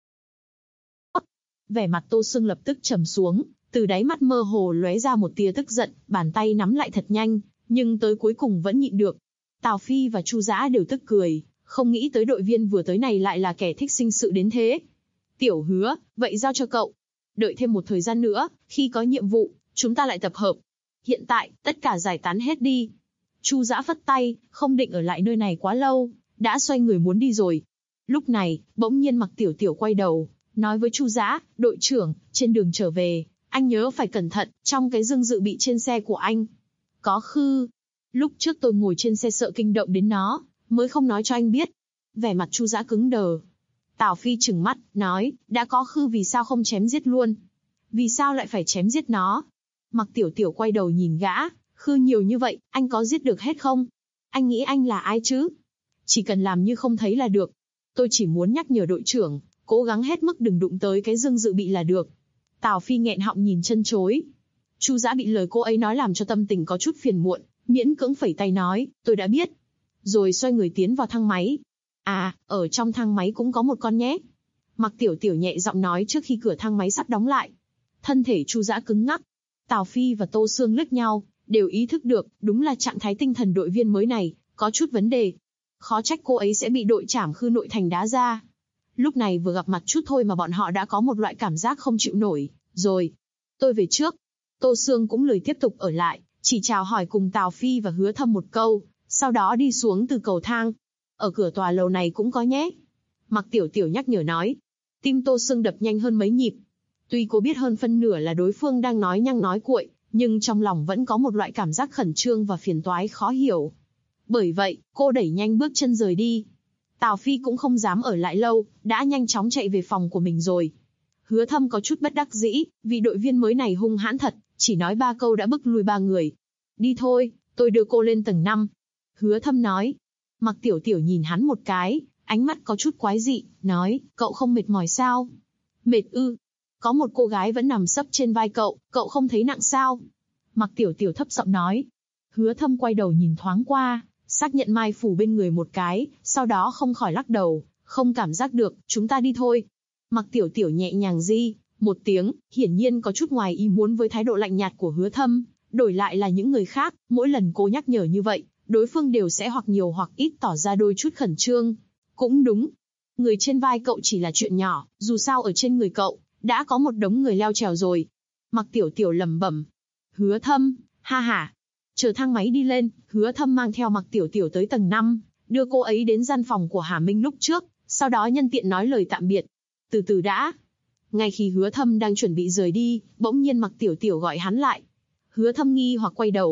Vẻ mặt Tô Sương lập tức trầm xuống, từ đáy mắt mơ hồ lóe ra một tia tức giận, bàn tay nắm lại thật nhanh, nhưng tới cuối cùng vẫn nhịn được. Tào Phi và Chu Dã đều tức cười, không nghĩ tới đội viên vừa tới này lại là kẻ thích sinh sự đến thế. Tiểu Hứa, vậy giao cho cậu. Đợi thêm một thời gian nữa, khi có nhiệm vụ, chúng ta lại tập hợp. Hiện tại, tất cả giải tán hết đi. Chu Dã phất tay, không định ở lại nơi này quá lâu, đã xoay người muốn đi rồi. Lúc này, bỗng nhiên Mặc Tiểu Tiểu quay đầu, nói với Chu Dã, đội trưởng, trên đường trở về, anh nhớ phải cẩn thận, trong cái dương dự bị trên xe của anh. Có khư. Lúc trước tôi ngồi trên xe sợ kinh động đến nó, mới không nói cho anh biết. Vẻ mặt Chu Dã cứng đờ. Tào Phi trừng mắt, nói, đã có khư vì sao không chém giết luôn? Vì sao lại phải chém giết nó? Mặc Tiểu Tiểu quay đầu nhìn gã, khư nhiều như vậy, anh có giết được hết không? Anh nghĩ anh là ai chứ? Chỉ cần làm như không thấy là được. Tôi chỉ muốn nhắc nhở đội trưởng, cố gắng hết mức đừng đụng tới cái dương dự bị là được. Tào Phi nghẹn họng nhìn chân chối. Chu Dã bị lời cô ấy nói làm cho tâm tình có chút phiền muộn, miễn cưỡng phẩy tay nói, tôi đã biết. Rồi xoay người tiến vào thang máy. À, ở trong thang máy cũng có một con nhé. Mặc Tiểu Tiểu nhẹ giọng nói trước khi cửa thang máy sắp đóng lại. Thân thể Chu Dã cứng ngắc. Tào Phi và Tô Sương liếc nhau, đều ý thức được, đúng là trạng thái tinh thần đội viên mới này, có chút vấn đề. Khó trách cô ấy sẽ bị đội trảm khư nội thành đá ra. Lúc này vừa gặp mặt chút thôi mà bọn họ đã có một loại cảm giác không chịu nổi, rồi. Tôi về trước. Tô Sương cũng lười tiếp tục ở lại, chỉ chào hỏi cùng Tào Phi và Hứa Thâm một câu, sau đó đi xuống từ cầu thang. Ở cửa tòa lầu này cũng có nhé. Mặc Tiểu Tiểu nhắc nhở nói. Tim Tô Sương đập nhanh hơn mấy nhịp. Tuy cô biết hơn phân nửa là đối phương đang nói nhăng nói cuội, nhưng trong lòng vẫn có một loại cảm giác khẩn trương và phiền toái khó hiểu. Bởi vậy, cô đẩy nhanh bước chân rời đi. Tào Phi cũng không dám ở lại lâu, đã nhanh chóng chạy về phòng của mình rồi. Hứa Thâm có chút bất đắc dĩ, vì đội viên mới này hung hãn thật, chỉ nói 3 câu đã bức lui 3 người. Đi thôi, tôi đưa cô lên tầng 5. Hứa Thâm nói. Mặc Tiểu Tiểu nhìn hắn một cái, ánh mắt có chút quái dị, nói, cậu không mệt mỏi sao? Mệt ư? Có một cô gái vẫn nằm sấp trên vai cậu, cậu không thấy nặng sao? Mặc Tiểu Tiểu thấp giọng nói. Hứa Thâm quay đầu nhìn thoáng qua, xác nhận Mai Phủ bên người một cái, sau đó không khỏi lắc đầu, không cảm giác được, chúng ta đi thôi. Mặc Tiểu Tiểu nhẹ nhàng di một tiếng, hiển nhiên có chút ngoài ý muốn với thái độ lạnh nhạt của Hứa Thâm, đổi lại là những người khác, mỗi lần cô nhắc nhở như vậy, đối phương đều sẽ hoặc nhiều hoặc ít tỏ ra đôi chút khẩn trương. Cũng đúng, người trên vai cậu chỉ là chuyện nhỏ, dù sao ở trên người cậu, đã có một đống người leo trèo rồi. Mặc Tiểu Tiểu lẩm bẩm. Hứa Thâm, ha ha. Chờ thang máy đi lên, Hứa Thâm mang theo Mặc Tiểu Tiểu tới tầng 5, đưa cô ấy đến gian phòng của Hà Minh lúc trước, sau đó nhân tiện nói lời tạm biệt. Từ từ đã. Ngay khi Hứa Thâm đang chuẩn bị rời đi, bỗng nhiên Mặc Tiểu Tiểu gọi hắn lại. Hứa Thâm nghi hoặc quay đầu.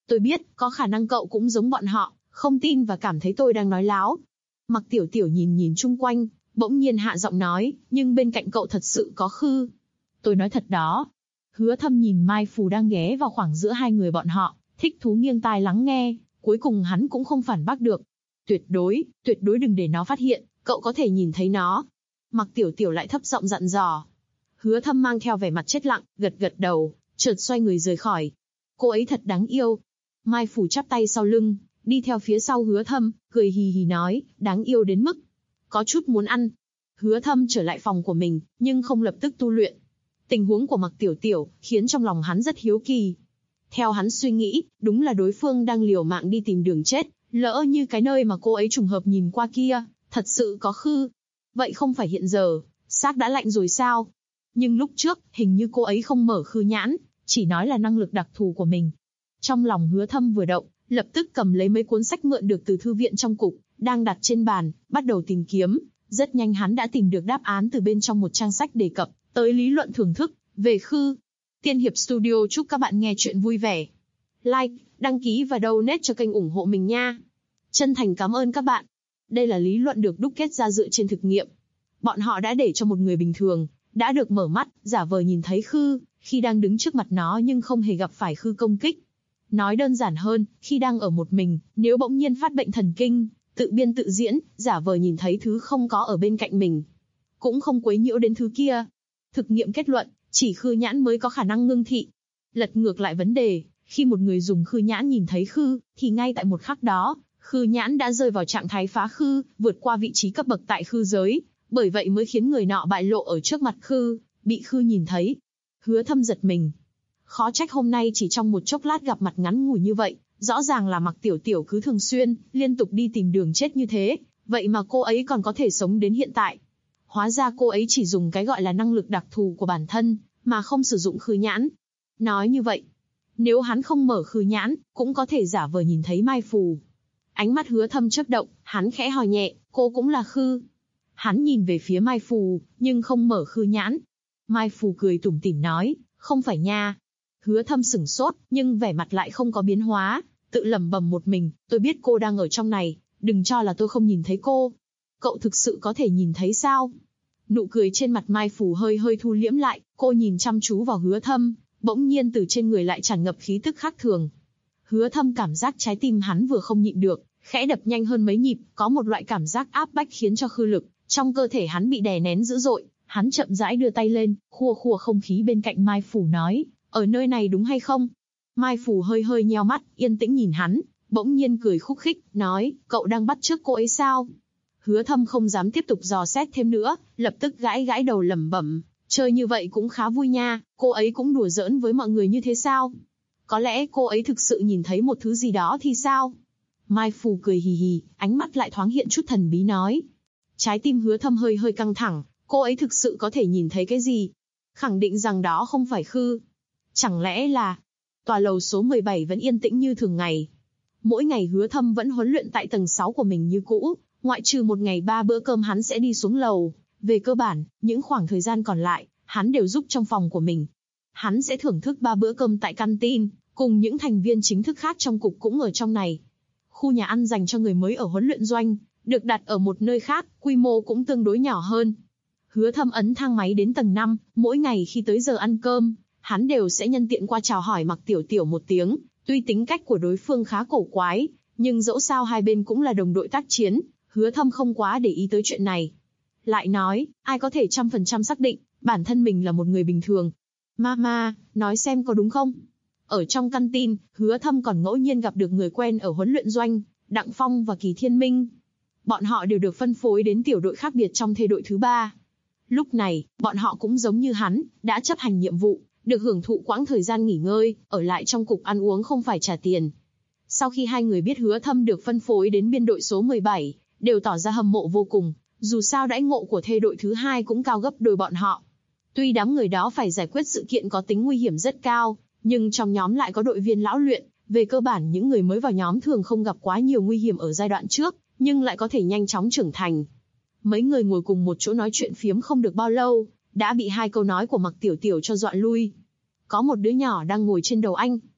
Tôi biết, có khả năng cậu cũng giống bọn họ, không tin và cảm thấy tôi đang nói láo. Mặc Tiểu Tiểu nhìn nhìn chung quanh, bỗng nhiên hạ giọng nói, nhưng bên cạnh cậu thật sự có Khư. Tôi nói thật đó. Hứa Thâm nhìn Mai Phù đang ghé vào khoảng giữa hai người bọn họ, thích thú nghiêng tai lắng nghe, cuối cùng hắn cũng không phản bác được. Tuyệt đối đừng để nó phát hiện, cậu có thể nhìn thấy nó. Mặc Tiểu Tiểu lại thấp giọng dặn dò. Hứa Thâm mang theo vẻ mặt chết lặng, gật gật đầu, chợt xoay người rời khỏi. Cô ấy thật đáng yêu. Mai Phù chắp tay sau lưng, đi theo phía sau Hứa Thâm, cười hì hì nói, đáng yêu đến mức có chút muốn ăn. Hứa Thâm trở lại phòng của mình, nhưng không lập tức tu luyện. Tình huống của Mặc Tiểu Tiểu khiến trong lòng hắn rất hiếu kỳ. Theo hắn suy nghĩ, đúng là đối phương đang liều mạng đi tìm đường chết, lỡ như cái nơi mà cô ấy trùng hợp nhìn qua kia, thật sự có Khư. Vậy không phải hiện giờ, xác đã lạnh rồi sao? Nhưng lúc trước, hình như cô ấy không mở Khư nhãn, chỉ nói là năng lực đặc thù của mình. Trong lòng Hứa Thâm vừa động, lập tức cầm lấy mấy cuốn sách mượn được từ thư viện trong cục, đang đặt trên bàn, bắt đầu tìm kiếm. Rất nhanh hắn đã tìm được đáp án từ bên trong một trang sách đề cập tới lý luận thưởng thức về Khư. Tiên Hiệp Studio chúc các bạn nghe chuyện vui vẻ. Like, đăng ký và donate cho kênh ủng hộ mình nha. Chân thành cảm ơn các bạn. Đây là lý luận được đúc kết ra dựa trên thực nghiệm. Bọn họ đã để cho một người bình thường, đã được mở mắt, giả vờ nhìn thấy Khư, khi đang đứng trước mặt nó nhưng không hề gặp phải Khư công kích. Nói đơn giản hơn, khi đang ở một mình, nếu bỗng nhiên phát bệnh thần kinh, tự biên tự diễn, giả vờ nhìn thấy thứ không có ở bên cạnh mình, cũng không quấy nhiễu đến thứ kia. Thực nghiệm kết luận, chỉ Khư nhãn mới có khả năng ngưng thị. Lật ngược lại vấn đề, khi một người dùng Khư nhãn nhìn thấy Khư, thì ngay tại một khắc đó, Khư nhãn đã rơi vào trạng thái phá Khư, vượt qua vị trí cấp bậc tại Khư giới, bởi vậy mới khiến người nọ bại lộ ở trước mặt Khư, bị Khư nhìn thấy. Hứa Thâm giật mình. Khó trách hôm nay chỉ trong một chốc lát gặp mặt ngắn ngủi như vậy, rõ ràng là Mặc Tiểu Tiểu cứ thường xuyên, liên tục đi tìm đường chết như thế, vậy mà cô ấy còn có thể sống đến hiện tại. Hóa ra cô ấy chỉ dùng cái gọi là năng lực đặc thù của bản thân, mà không sử dụng Khư nhãn. Nói như vậy, nếu hắn không mở Khư nhãn, cũng có thể giả vờ nhìn thấy Mai Phù. Ánh mắt Hứa Thâm chớp động, hắn khẽ hỏi nhẹ, cô cũng là Khư. Hắn nhìn về phía Mai Phù, nhưng không mở Khư nhãn. Mai Phù cười tủm tỉm nói, không phải nha. Hứa Thâm sửng sốt, nhưng vẻ mặt lại không có biến hóa, tự lẩm bẩm một mình, tôi biết cô đang ở trong này, đừng cho là tôi không nhìn thấy cô. Cậu thực sự có thể nhìn thấy sao? Nụ cười trên mặt Mai Phù hơi hơi thu liễm lại, cô nhìn chăm chú vào Hứa Thâm, bỗng nhiên từ trên người lại tràn ngập khí tức khác thường. Hứa Thâm cảm giác trái tim hắn vừa không nhịn được, khẽ đập nhanh hơn mấy nhịp, có một loại cảm giác áp bách khiến cho Khư lực trong cơ thể hắn bị đè nén dữ dội. Hắn chậm rãi đưa tay lên, khua khua không khí bên cạnh Mai Phù nói, ở nơi này đúng hay không? Mai Phù hơi hơi nheo mắt, yên tĩnh nhìn hắn, bỗng nhiên cười khúc khích, nói, cậu đang bắt chước cô ấy sao? Hứa Thâm không dám tiếp tục dò xét thêm nữa, lập tức gãi gãi đầu lẩm bẩm, chơi như vậy cũng khá vui nha, cô ấy cũng đùa giỡn với mọi người như thế sao? Có lẽ cô ấy thực sự nhìn thấy một thứ gì đó thì sao? Mai Phù cười hì hì, ánh mắt lại thoáng hiện chút thần bí nói. Trái tim Hứa Thâm hơi hơi căng thẳng, cô ấy thực sự có thể nhìn thấy cái gì? Khẳng định rằng đó không phải Khư. Chẳng lẽ là... Tòa lầu số 17 vẫn yên tĩnh như thường ngày. Mỗi ngày Hứa Thâm vẫn huấn luyện tại tầng 6 của mình như cũ, ngoại trừ một ngày 3 bữa cơm hắn sẽ đi xuống lầu. Về cơ bản, những khoảng thời gian còn lại, hắn đều giúp trong phòng của mình. Hắn sẽ thưởng thức 3 bữa cơm tại canteen, cùng những thành viên chính thức khác trong cục cũng ở trong này. Khu nhà ăn dành cho người mới ở huấn luyện doanh, được đặt ở một nơi khác, quy mô cũng tương đối nhỏ hơn. Hứa Thâm ấn thang máy đến tầng 5, mỗi ngày khi tới giờ ăn cơm, hắn đều sẽ nhân tiện qua chào hỏi Mặc Tiểu Tiểu một tiếng, tuy tính cách của đối phương khá cổ quái, nhưng dẫu sao hai bên cũng là đồng đội tác chiến, Hứa Thâm không quá để ý tới chuyện này. Lại nói, ai có thể 100% xác định, bản thân mình là một người bình thường. Mama, nói xem có đúng không? Ở trong canteen, Hứa Thâm còn ngẫu nhiên gặp được người quen ở huấn luyện doanh, Đặng Phong và Kỳ Thiên Minh. Bọn họ đều được phân phối đến tiểu đội khác biệt trong thê đội thứ 3. Lúc này, bọn họ cũng giống như hắn, đã chấp hành nhiệm vụ, được hưởng thụ quãng thời gian nghỉ ngơi, ở lại trong cục ăn uống không phải trả tiền. Sau khi hai người biết Hứa Thâm được phân phối đến biên đội số 17, đều tỏ ra hâm mộ vô cùng, dù sao đãi ngộ của thê đội thứ 2 cũng cao gấp đôi bọn họ. Tuy đám người đó phải giải quyết sự kiện có tính nguy hiểm rất cao, nhưng trong nhóm lại có đội viên lão luyện, về cơ bản những người mới vào nhóm thường không gặp quá nhiều nguy hiểm ở giai đoạn trước, nhưng lại có thể nhanh chóng trưởng thành. Mấy người ngồi cùng một chỗ nói chuyện phiếm không được bao lâu, đã bị hai câu nói của Mặc Tiểu Tiểu cho dọa lui. Có một đứa nhỏ đang ngồi trên đầu anh.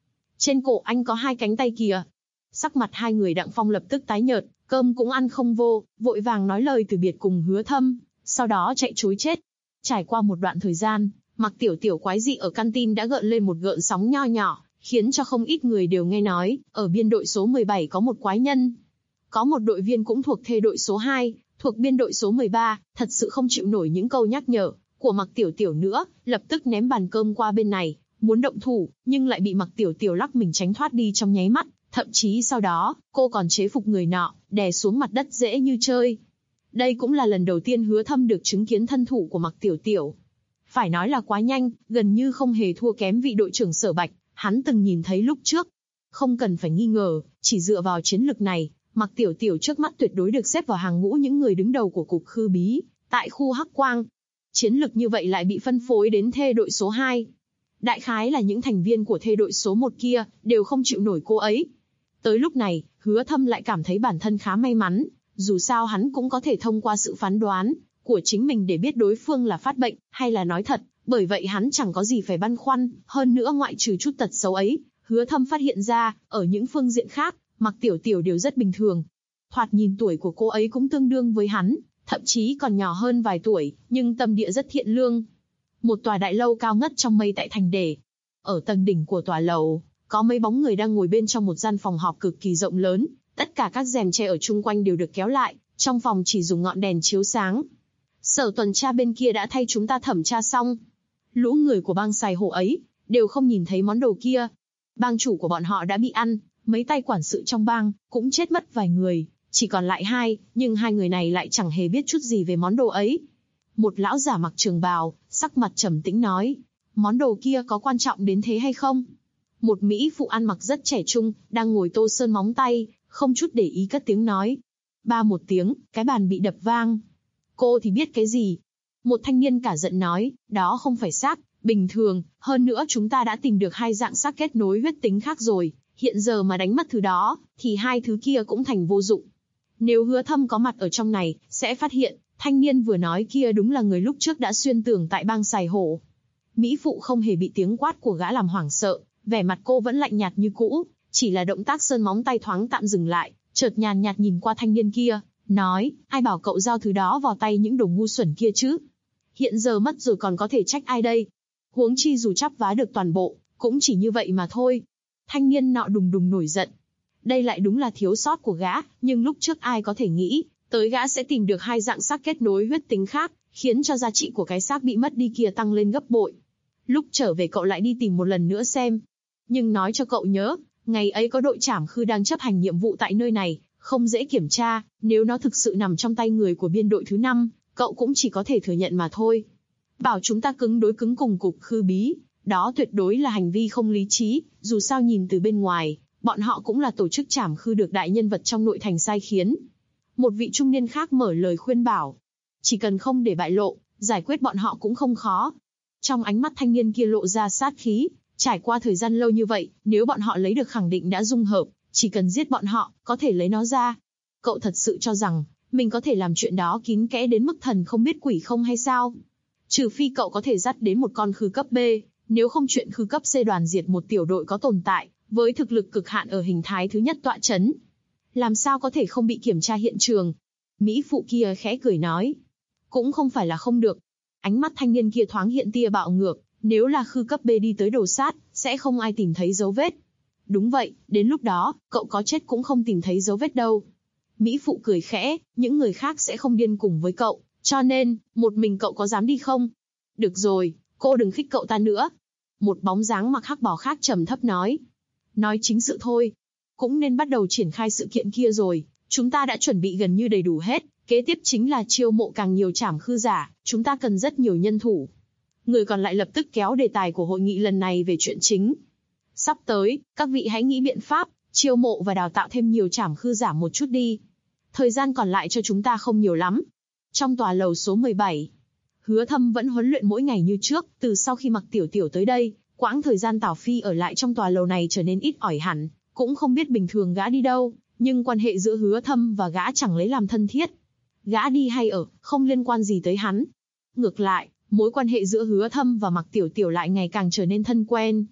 Trên cổ anh có 2 cánh tay kìa. Sắc mặt hai người Đặng Phong lập tức tái nhợt, cơm cũng ăn không vô, vội vàng nói lời từ biệt cùng Hứa Thâm, sau đó chạy trối chết. Trải qua một đoạn thời gian, Mặc Tiểu Tiểu quái dị ở canteen đã gợn lên một gợn sóng nho nhỏ, khiến cho không ít người đều nghe nói, ở biên đội số 17 có một quái nhân. Có một đội viên cũng thuộc thê đội số 2, thuộc biên đội số 13, thật sự không chịu nổi những câu nhắc nhở của Mặc Tiểu Tiểu nữa, lập tức ném bàn cơm qua bên này, muốn động thủ, nhưng lại bị Mặc Tiểu Tiểu lắc mình tránh thoát đi trong nháy mắt, thậm chí sau đó, cô còn chế phục người nọ, đè xuống mặt đất dễ như chơi. Đây cũng là lần đầu tiên Hứa Thâm được chứng kiến thân thủ của Mặc Tiểu Tiểu. Phải nói là quá nhanh, gần như không hề thua kém vị đội trưởng Sở Bạch, hắn từng nhìn thấy lúc trước. Không cần phải nghi ngờ, chỉ dựa vào chiến lực này, Mặc Tiểu Tiểu trước mắt tuyệt đối được xếp vào hàng ngũ những người đứng đầu của cục Khư Bí, tại khu Hắc Quang. Chiến lực như vậy lại bị phân phối đến thê đội số 2. Đại khái là những thành viên của thê đội số 1 kia, đều không chịu nổi cô ấy. Tới lúc này, Hứa Thâm lại cảm thấy bản thân khá may mắn, dù sao hắn cũng có thể thông qua sự phán đoán của chính mình để biết đối phương là phát bệnh, hay là nói thật, bởi vậy hắn chẳng có gì phải băn khoăn, hơn nữa ngoại trừ chút tật xấu ấy, Hứa Thâm phát hiện ra, ở những phương diện khác, Mặc Tiểu Tiểu đều rất bình thường. Thoạt nhìn tuổi của cô ấy cũng tương đương với hắn, thậm chí còn nhỏ hơn vài tuổi, nhưng tâm địa rất thiện lương. Một tòa đại lâu cao ngất trong mây tại thành Đề. Ở tầng đỉnh của tòa lầu, có mấy bóng người đang ngồi bên trong một gian phòng họp cực kỳ rộng lớn, tất cả các rèm tre ở chung quanh đều được kéo lại, trong phòng chỉ dùng ngọn đèn chiếu sáng. Sở tuần tra bên kia đã thay chúng ta thẩm tra xong. Lũ người của bang Sài Hổ ấy, đều không nhìn thấy món đồ kia. Bang chủ của bọn họ đã bị ăn, mấy tay quản sự trong bang, cũng chết mất vài người, chỉ còn lại 2, nhưng 2 người này lại chẳng hề biết chút gì về món đồ ấy. Một lão giả mặc trường bào, sắc mặt trầm tĩnh nói, món đồ kia có quan trọng đến thế hay không? Một Mỹ phụ ăn mặc rất trẻ trung, đang ngồi tô sơn móng tay, không chút để ý cất tiếng nói. Ba một tiếng, cái bàn bị đập vang. Cô thì biết cái gì? Một thanh niên cả giận nói, đó không phải xác bình thường, hơn nữa chúng ta đã tìm được 2 dạng xác kết nối huyết tính khác rồi, hiện giờ mà đánh mất thứ đó, thì 2 thứ kia cũng thành vô dụng. Nếu Hứa Thâm có mặt ở trong này, sẽ phát hiện, thanh niên vừa nói kia đúng là người lúc trước đã xuyên tường tại bang Sài Hổ. Mỹ phụ không hề bị tiếng quát của gã làm hoảng sợ, vẻ mặt cô vẫn lạnh nhạt như cũ, chỉ là động tác sơn móng tay thoáng tạm dừng lại, chợt nhàn nhạt nhìn qua thanh niên kia, nói, ai bảo cậu giao thứ đó vào tay những đồ ngu xuẩn kia chứ? Hiện giờ mất rồi còn có thể trách ai đây? Huống chi dù chắp vá được toàn bộ, cũng chỉ như vậy mà thôi. Thanh niên nọ đùng đùng nổi giận. Đây lại đúng là thiếu sót của gã, nhưng lúc trước ai có thể nghĩ, tới gã sẽ tìm được 2 dạng xác kết nối huyết tính khác, khiến cho giá trị của cái xác bị mất đi kia tăng lên gấp bội. Lúc trở về cậu lại đi tìm một lần nữa xem. Nhưng nói cho cậu nhớ, ngày ấy có đội trảm khư đang chấp hành nhiệm vụ tại nơi này, không dễ kiểm tra, nếu nó thực sự nằm trong tay người của biên đội thứ 5, cậu cũng chỉ có thể thừa nhận mà thôi. Bảo chúng ta cứng đối cứng cùng cục Khư Bí, đó tuyệt đối là hành vi không lý trí, dù sao nhìn từ bên ngoài, bọn họ cũng là tổ chức trảm khư được đại nhân vật trong nội thành sai khiến. Một vị trung niên khác mở lời khuyên bảo, chỉ cần không để bại lộ, giải quyết bọn họ cũng không khó. Trong ánh mắt thanh niên kia lộ ra sát khí, trải qua thời gian lâu như vậy, nếu bọn họ lấy được khẳng định đã dung hợp, chỉ cần giết bọn họ, có thể lấy nó ra. Cậu thật sự cho rằng, mình có thể làm chuyện đó kín kẽ đến mức thần không biết quỷ không hay sao? Trừ phi cậu có thể dắt đến một con khư cấp B, nếu không chuyện khư cấp C đoàn diệt một tiểu đội có tồn tại, với thực lực cực hạn ở hình thái thứ nhất tọa chấn. Làm sao có thể không bị kiểm tra hiện trường? Mỹ phụ kia khẽ cười nói. Cũng không phải là không được. Ánh mắt thanh niên kia thoáng hiện tia bạo ngược, nếu là khư cấp B đi tới đồ sát, sẽ không ai tìm thấy dấu vết. Đúng vậy, đến lúc đó, cậu có chết cũng không tìm thấy dấu vết đâu. Mỹ phụ cười khẽ, những người khác sẽ không điên cùng với cậu, cho nên, một mình cậu có dám đi không? Được rồi, cô đừng khích cậu ta nữa. Một bóng dáng mặc hắc bào khác trầm thấp nói. Nói chính sự thôi. Cũng nên bắt đầu triển khai sự kiện kia rồi, chúng ta đã chuẩn bị gần như đầy đủ hết, kế tiếp chính là chiêu mộ càng nhiều trảm khư giả, chúng ta cần rất nhiều nhân thủ. Người còn lại lập tức kéo đề tài của hội nghị lần này về chuyện chính. Sắp tới, các vị hãy nghĩ biện pháp, chiêu mộ và đào tạo thêm nhiều trảm khư giả một chút đi. Thời gian còn lại cho chúng ta không nhiều lắm. Trong tòa lầu số 17, Hứa Thâm vẫn huấn luyện mỗi ngày như trước, từ sau khi Mặc Tiểu Tiểu tới đây, quãng thời gian Tào Phi ở lại trong tòa lầu này trở nên ít ỏi hẳn, cũng không biết bình thường gã đi đâu, nhưng quan hệ giữa Hứa Thâm và gã chẳng lấy làm thân thiết. Gã đi hay ở, không liên quan gì tới hắn. Ngược lại, mối quan hệ giữa Hứa Thâm và Mặc Tiểu Tiểu lại ngày càng trở nên thân quen.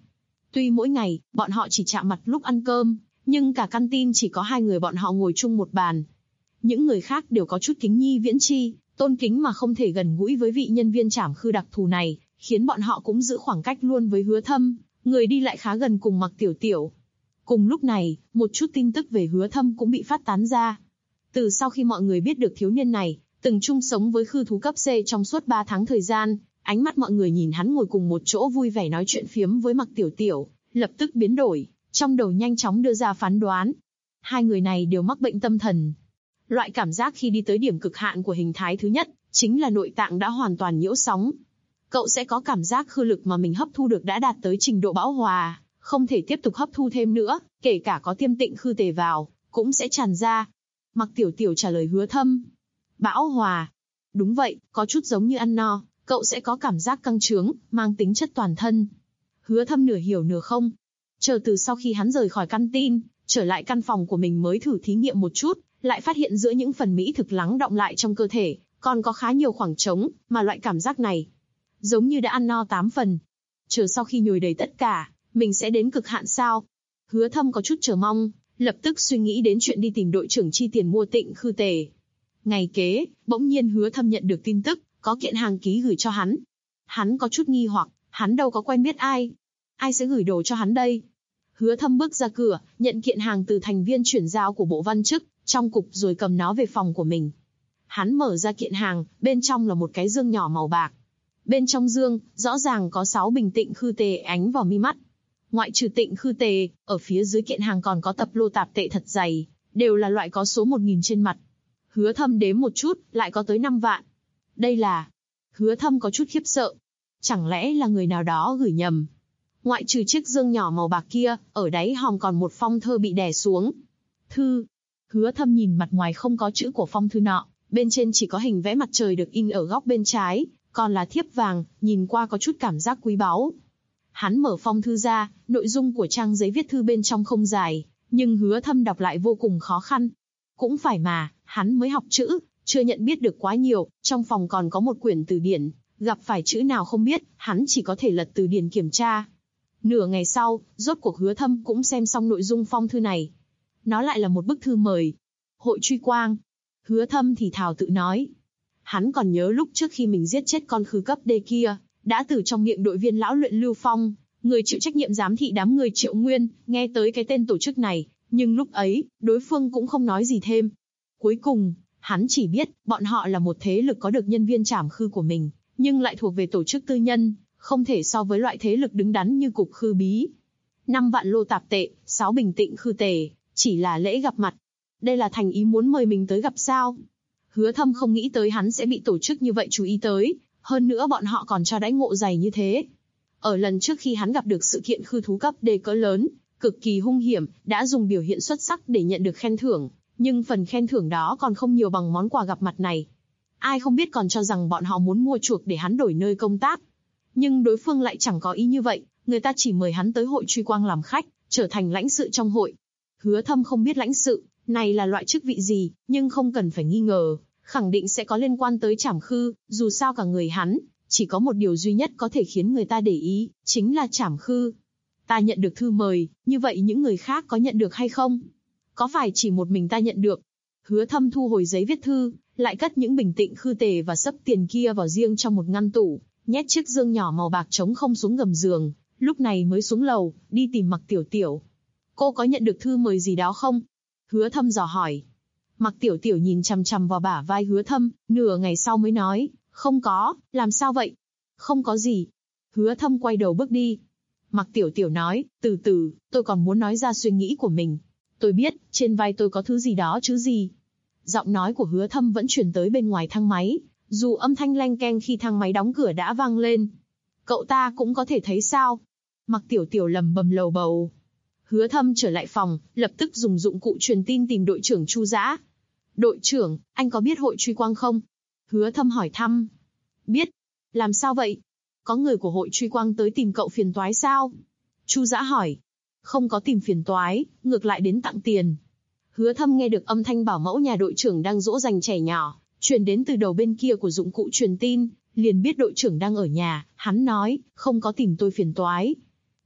Tuy mỗi ngày, bọn họ chỉ chạm mặt lúc ăn cơm, nhưng cả căn tin chỉ có 2 người bọn họ ngồi chung một bàn. Những người khác đều có chút kính nhi viễn chi, tôn kính mà không thể gần gũi với vị nhân viên trảm khư đặc thù này, khiến bọn họ cũng giữ khoảng cách luôn với Hứa Thâm, người đi lại khá gần cùng Mặc Tiểu Tiểu. Cùng lúc này, một chút tin tức về Hứa Thâm cũng bị phát tán ra. Từ sau khi mọi người biết được thiếu niên này, từng chung sống với khư thú cấp C trong suốt 3 tháng thời gian, ánh mắt mọi người nhìn hắn ngồi cùng một chỗ vui vẻ nói chuyện phiếm với Mặc Tiểu Tiểu, lập tức biến đổi, trong đầu nhanh chóng đưa ra phán đoán. 2 người này đều mắc bệnh tâm thần. Loại cảm giác khi đi tới điểm cực hạn của hình thái thứ nhất, chính là nội tạng đã hoàn toàn nhiễu sóng. Cậu sẽ có cảm giác khư lực mà mình hấp thu được đã đạt tới trình độ bão hòa, không thể tiếp tục hấp thu thêm nữa, kể cả có tiêm tịnh khư tề vào, cũng sẽ tràn ra. Mặc Tiểu Tiểu trả lời Hứa Thâm. Bão hòa. Đúng vậy, có chút giống như ăn no, cậu sẽ có cảm giác căng trướng, mang tính chất toàn thân. Hứa Thâm nửa hiểu nửa không. Chờ từ sau khi hắn rời khỏi căn tin, trở lại căn phòng của mình mới thử thí nghiệm một chút, lại phát hiện giữa những phần mỹ thực lắng đọng lại trong cơ thể, còn có khá nhiều khoảng trống, mà loại cảm giác này, giống như đã ăn no 8 phần. Chờ sau khi nhồi đầy tất cả, mình sẽ đến cực hạn sao? Hứa Thâm có chút chờ mong, lập tức suy nghĩ đến chuyện đi tìm đội trưởng chi tiền mua tịnh khư tề. Ngày kế, bỗng nhiên Hứa Thâm nhận được tin tức, có kiện hàng ký gửi cho hắn. Hắn có chút nghi hoặc, hắn đâu có quen biết ai. Ai sẽ gửi đồ cho hắn đây? Hứa Thâm bước ra cửa, nhận kiện hàng từ thành viên chuyển giao của bộ văn chức, trong cục rồi cầm nó về phòng của mình. Hắn mở ra kiện hàng, bên trong là một cái dương nhỏ màu bạc. Bên trong dương, rõ ràng có 6 bình tịnh khư tề ánh vào mi mắt. Ngoại trừ tịnh khư tề, ở phía dưới kiện hàng còn có tập lô tạp tệ thật dày, đều là loại có số 1000 trên mặt. Hứa Thâm đếm một chút, lại có tới 5 vạn. Đây là... Hứa Thâm có chút khiếp sợ. Chẳng lẽ là người nào đó gửi nhầm? Ngoại trừ chiếc dương nhỏ màu bạc kia, ở đáy hòm còn một phong thơ bị đè xuống. Thư. Hứa Thâm nhìn mặt ngoài không có chữ của phong thư nọ, bên trên chỉ có hình vẽ mặt trời được in ở góc bên trái, còn là thiếp vàng, nhìn qua có chút cảm giác quý báu. Hắn mở phong thư ra, nội dung của trang giấy viết thư bên trong không dài, nhưng Hứa Thâm đọc lại vô cùng khó khăn. Cũng phải mà, hắn mới học chữ, chưa nhận biết được quá nhiều, trong phòng còn có một quyển từ điển, gặp phải chữ nào không biết, hắn chỉ có thể lật từ điển kiểm tra. Nửa ngày sau, rốt cuộc Hứa Thâm cũng xem xong nội dung phong thư này. Nó lại là một bức thư mời. Hội truy quang. Hứa Thâm thì thào tự nói. Hắn còn nhớ lúc trước khi mình giết chết con khư cấp D kia, đã từ trong miệng đội viên lão luyện Lưu Phong, người chịu trách nhiệm giám thị đám người Triệu Nguyên, nghe tới cái tên tổ chức này, nhưng lúc ấy, đối phương cũng không nói gì thêm. Cuối cùng, hắn chỉ biết, bọn họ là một thế lực có được nhân viên trảm khư của mình, nhưng lại thuộc về tổ chức tư nhân, không thể so với loại thế lực đứng đắn như cục khư bí. 5 vạn lô tạp tệ, 6 bình tịnh khư tề, chỉ là lễ gặp mặt. Đây là thành ý muốn mời mình tới gặp sao? Hứa Thâm không nghĩ tới hắn sẽ bị tổ chức như vậy chú ý tới, hơn nữa bọn họ còn cho đãi ngộ dày như thế. Ở lần trước khi hắn gặp được sự kiện khư thú cấp D cỡ lớn, cực kỳ hung hiểm, đã dùng biểu hiện xuất sắc để nhận được khen thưởng, nhưng phần khen thưởng đó còn không nhiều bằng món quà gặp mặt này. Ai không biết còn cho rằng bọn họ muốn mua chuộc để hắn đổi nơi công tác. Nhưng đối phương lại chẳng có ý như vậy, người ta chỉ mời hắn tới hội truy quang làm khách, trở thành lãnh sự trong hội. Hứa Thâm không biết lãnh sự này là loại chức vị gì, nhưng không cần phải nghi ngờ, khẳng định sẽ có liên quan tới trảm khư, dù sao cả người hắn, chỉ có một điều duy nhất có thể khiến người ta để ý, chính là trảm khư. Ta nhận được thư mời, như vậy những người khác có nhận được hay không? Có phải chỉ một mình ta nhận được? Hứa Thâm thu hồi giấy viết thư, lại cất những bình tịnh khư tề và sấp tiền kia vào riêng trong một ngăn tủ, nhét chiếc dương nhỏ màu bạc trống không xuống gầm giường, lúc này mới xuống lầu, đi tìm Mặc Tiểu Tiểu. Cô có nhận được thư mời gì đó không? Hứa Thâm dò hỏi. Mặc Tiểu Tiểu nhìn chằm chằm vào bả vai Hứa Thâm, nửa ngày sau mới nói, không có, làm sao vậy? Không có gì. Hứa Thâm quay đầu bước đi. Mặc Tiểu Tiểu nói, từ từ, tôi còn muốn nói ra suy nghĩ của mình. Tôi biết, trên vai tôi có thứ gì đó chứ gì. Giọng nói của Hứa Thâm vẫn truyền tới bên ngoài thang máy, dù âm thanh leng keng khi thang máy đóng cửa đã vang lên. Cậu ta cũng có thể thấy sao? Mặc Tiểu Tiểu lầm bầm lầu bầu. Hứa Thâm trở lại phòng, lập tức dùng dụng cụ truyền tin tìm đội trưởng Chu Dã. Đội trưởng, anh có biết hội truy quang không? Hứa Thâm hỏi thăm. Biết. Làm sao vậy? Có người của hội truy quang tới tìm cậu phiền toái sao? Chu Dã hỏi. Không có tìm phiền toái, ngược lại đến tặng tiền. Hứa Thâm nghe được âm thanh bảo mẫu nhà đội trưởng đang dỗ dành trẻ nhỏ, truyền đến từ đầu bên kia của dụng cụ truyền tin, liền biết đội trưởng đang ở nhà. Hắn nói, không có tìm tôi phiền toái.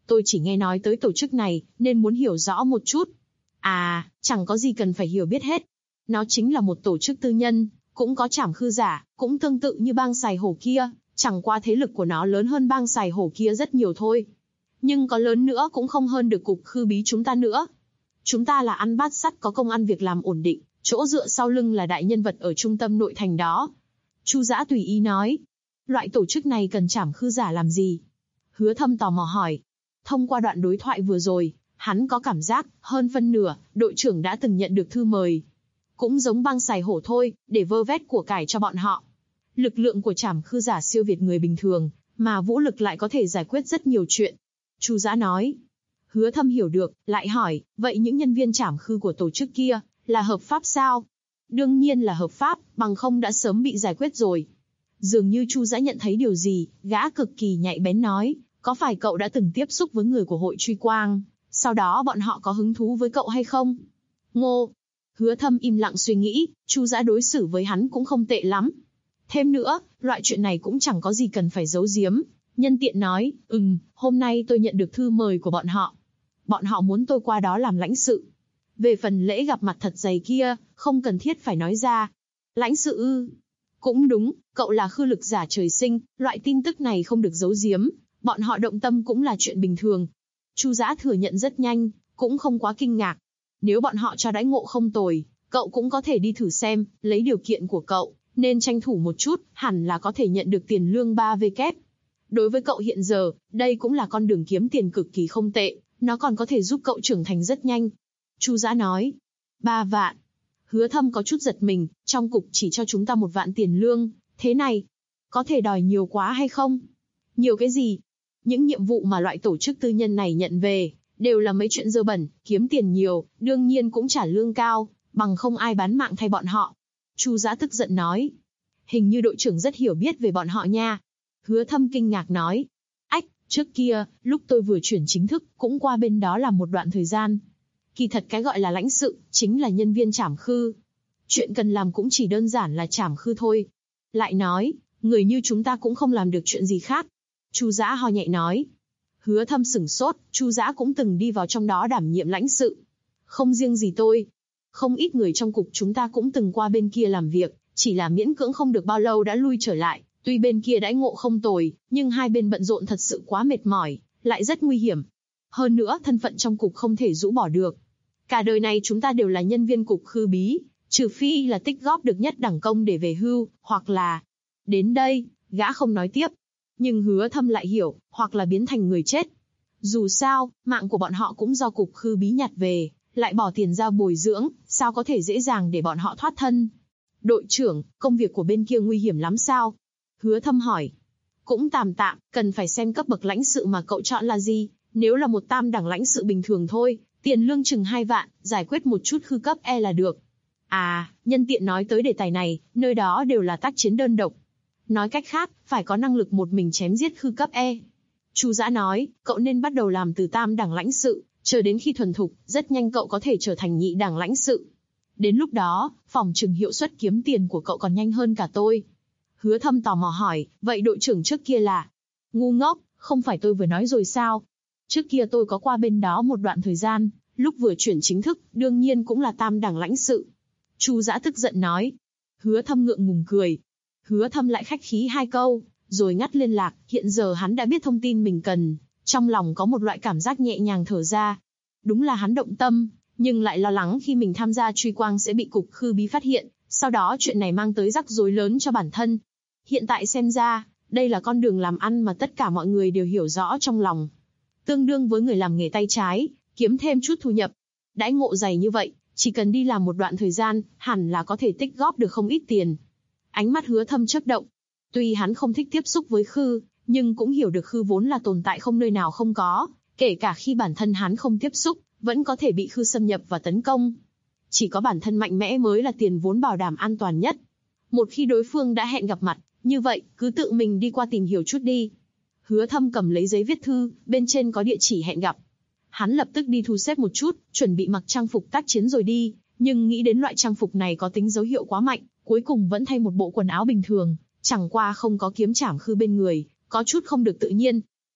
Tôi chỉ nghe nói tới tổ chức này, nên muốn hiểu rõ một chút. À, chẳng có gì cần phải hiểu biết hết. Nó chính là một tổ chức tư nhân, cũng có trảm khư giả, cũng tương tự như bang Sài Hổ kia, chẳng qua thế lực của nó lớn hơn bang Sài Hổ kia rất nhiều thôi. Nhưng có lớn nữa cũng không hơn được cục khư bí chúng ta nữa. Chúng ta là ăn bát sắt có công ăn việc làm ổn định, chỗ dựa sau lưng là đại nhân vật ở trung tâm nội thành đó. Chu Dã tùy ý nói. Loại tổ chức này cần trảm khư giả làm gì? Hứa Thâm tò mò hỏi. Thông qua đoạn đối thoại vừa rồi, hắn có cảm giác, hơn phân nửa, đội trưởng đã từng nhận được thư mời. Cũng giống bang Sài Hổ thôi, để vơ vét của cải cho bọn họ. Lực lượng của trảm khư giả siêu việt người bình thường, mà vũ lực lại có thể giải quyết rất nhiều chuyện. Chu Dã nói. Hứa Thâm hiểu được, lại hỏi, vậy những nhân viên trảm khư của tổ chức kia, là hợp pháp sao? Đương nhiên là hợp pháp, bằng không đã sớm bị giải quyết rồi. Dường như Chu Dã nhận thấy điều gì, gã cực kỳ nhạy bén nói, có phải cậu đã từng tiếp xúc với người của hội truy quang, sau đó bọn họ có hứng thú với cậu hay không? Ngô. Hứa Thâm im lặng suy nghĩ, Chu Dã đối xử với hắn cũng không tệ lắm. Thêm nữa, loại chuyện này cũng chẳng có gì cần phải giấu giếm. Nhân tiện nói, hôm nay tôi nhận được thư mời của bọn họ. Bọn họ muốn tôi qua đó làm lãnh sự. Về phần lễ gặp mặt thật dày kia, không cần thiết phải nói ra. Lãnh sự ư? Cũng đúng, cậu là khư lực giả trời sinh, loại tin tức này không được giấu giếm. Bọn họ động tâm cũng là chuyện bình thường. Chu Dã thừa nhận rất nhanh, cũng không quá kinh ngạc. Nếu bọn họ cho đãi ngộ không tồi, cậu cũng có thể đi thử xem, lấy điều kiện của cậu, nên tranh thủ một chút, hẳn là có thể nhận được tiền lương 3W. Đối với cậu hiện giờ, đây cũng là con đường kiếm tiền cực kỳ không tệ, nó còn có thể giúp cậu trưởng thành rất nhanh. Chu Dã nói. 3 vạn. Hứa Thâm có chút giật mình, trong cục chỉ cho chúng ta 1 vạn tiền lương, thế này, có thể đòi nhiều quá hay không? Nhiều cái gì? Những nhiệm vụ mà loại tổ chức tư nhân này nhận về, đều là mấy chuyện dơ bẩn, kiếm tiền nhiều, đương nhiên cũng trả lương cao, bằng không ai bán mạng thay bọn họ. Chu Dã tức giận nói. Hình như đội trưởng rất hiểu biết về bọn họ nha. Hứa Thâm kinh ngạc nói. Ách, trước kia, lúc tôi vừa chuyển chính thức, cũng qua bên đó làm một đoạn thời gian. Kỳ thật cái gọi là lãnh sự, chính là nhân viên trảm khư. Chuyện cần làm cũng chỉ đơn giản là trảm khư thôi. Lại nói, người như chúng ta cũng không làm được chuyện gì khác. Chu Dã ho nhẹ nói. Hứa Thâm sửng sốt, Chu Dã cũng từng đi vào trong đó đảm nhiệm lãnh sự. Không riêng gì tôi. Không ít người trong cục chúng ta cũng từng qua bên kia làm việc, chỉ là miễn cưỡng không được bao lâu đã lui trở lại. Tuy bên kia đãi ngộ không tồi, nhưng hai bên bận rộn thật sự quá mệt mỏi, lại rất nguy hiểm. Hơn nữa thân phận trong cục không thể rũ bỏ được. Cả đời này chúng ta đều là nhân viên cục khư bí, trừ phi là tích góp được nhất đẳng công để về hưu, hoặc là... Đến đây, gã không nói tiếp. Nhưng Hứa Thâm lại hiểu, hoặc là biến thành người chết. Dù sao, mạng của bọn họ cũng do cục khư bí nhặt về, lại bỏ tiền ra bồi dưỡng, sao có thể dễ dàng để bọn họ thoát thân. Đội trưởng, công việc của bên kia nguy hiểm lắm sao? Hứa Thâm hỏi. Cũng tạm tạm, cần phải xem cấp bậc lãnh sự mà cậu chọn là gì. Nếu là một tam đẳng lãnh sự bình thường thôi, tiền lương chừng 2 vạn, giải quyết một chút khư cấp E là được. À, nhân tiện nói tới đề tài này, nơi đó đều là tác chiến đơn độc. Nói cách khác, phải có năng lực một mình chém giết khư cấp E. Chu Dã nói, cậu nên bắt đầu làm từ tam đẳng lãnh sự, chờ đến khi thuần thục, rất nhanh cậu có thể trở thành nhị đẳng lãnh sự. Đến lúc đó, phòng trừng hiệu suất kiếm tiền của cậu còn nhanh hơn cả tôi. Hứa Thâm tò mò hỏi, vậy đội trưởng trước kia là? Ngu ngốc, không phải tôi vừa nói rồi sao? Trước kia tôi có qua bên đó một đoạn thời gian, lúc vừa chuyển chính thức, đương nhiên cũng là tam đẳng lãnh sự. Chu Dã tức giận nói. Hứa Thâm ngượng ngùng cười. Hứa Thâm lại khách khí 2 câu, rồi ngắt liên lạc, hiện giờ hắn đã biết thông tin mình cần, trong lòng có một loại cảm giác nhẹ nhàng thở ra. Đúng là hắn động tâm, nhưng lại lo lắng khi mình tham gia truy quang sẽ bị cục khư bí phát hiện, sau đó chuyện này mang tới rắc rối lớn cho bản thân. Hiện tại xem ra, đây là con đường làm ăn mà tất cả mọi người đều hiểu rõ trong lòng. Tương đương với người làm nghề tay trái, kiếm thêm chút thu nhập. Đãi ngộ dày như vậy, chỉ cần đi làm một đoạn thời gian, hẳn là có thể tích góp được không ít tiền. Ánh mắt Hứa Thâm chớp động. Tuy hắn không thích tiếp xúc với khư, nhưng cũng hiểu được khư vốn là tồn tại không nơi nào không có, kể cả khi bản thân hắn không tiếp xúc, vẫn có thể bị khư xâm nhập và tấn công. Chỉ có bản thân mạnh mẽ mới là tiền vốn bảo đảm an toàn nhất. Một khi đối phương đã hẹn gặp mặt, như vậy, cứ tự mình đi qua tìm hiểu chút đi. Hứa Thâm cầm lấy giấy viết thư, bên trên có địa chỉ hẹn gặp. Hắn lập tức đi thu xếp một chút, chuẩn bị mặc trang phục tác chiến rồi đi, nhưng nghĩ đến loại trang phục này có tính dấu hiệu quá mạnh, cuối cùng vẫn thay một bộ quần áo bình thường, chẳng qua không có kiếm trảm khư bên người, có chút không được tự nhiên.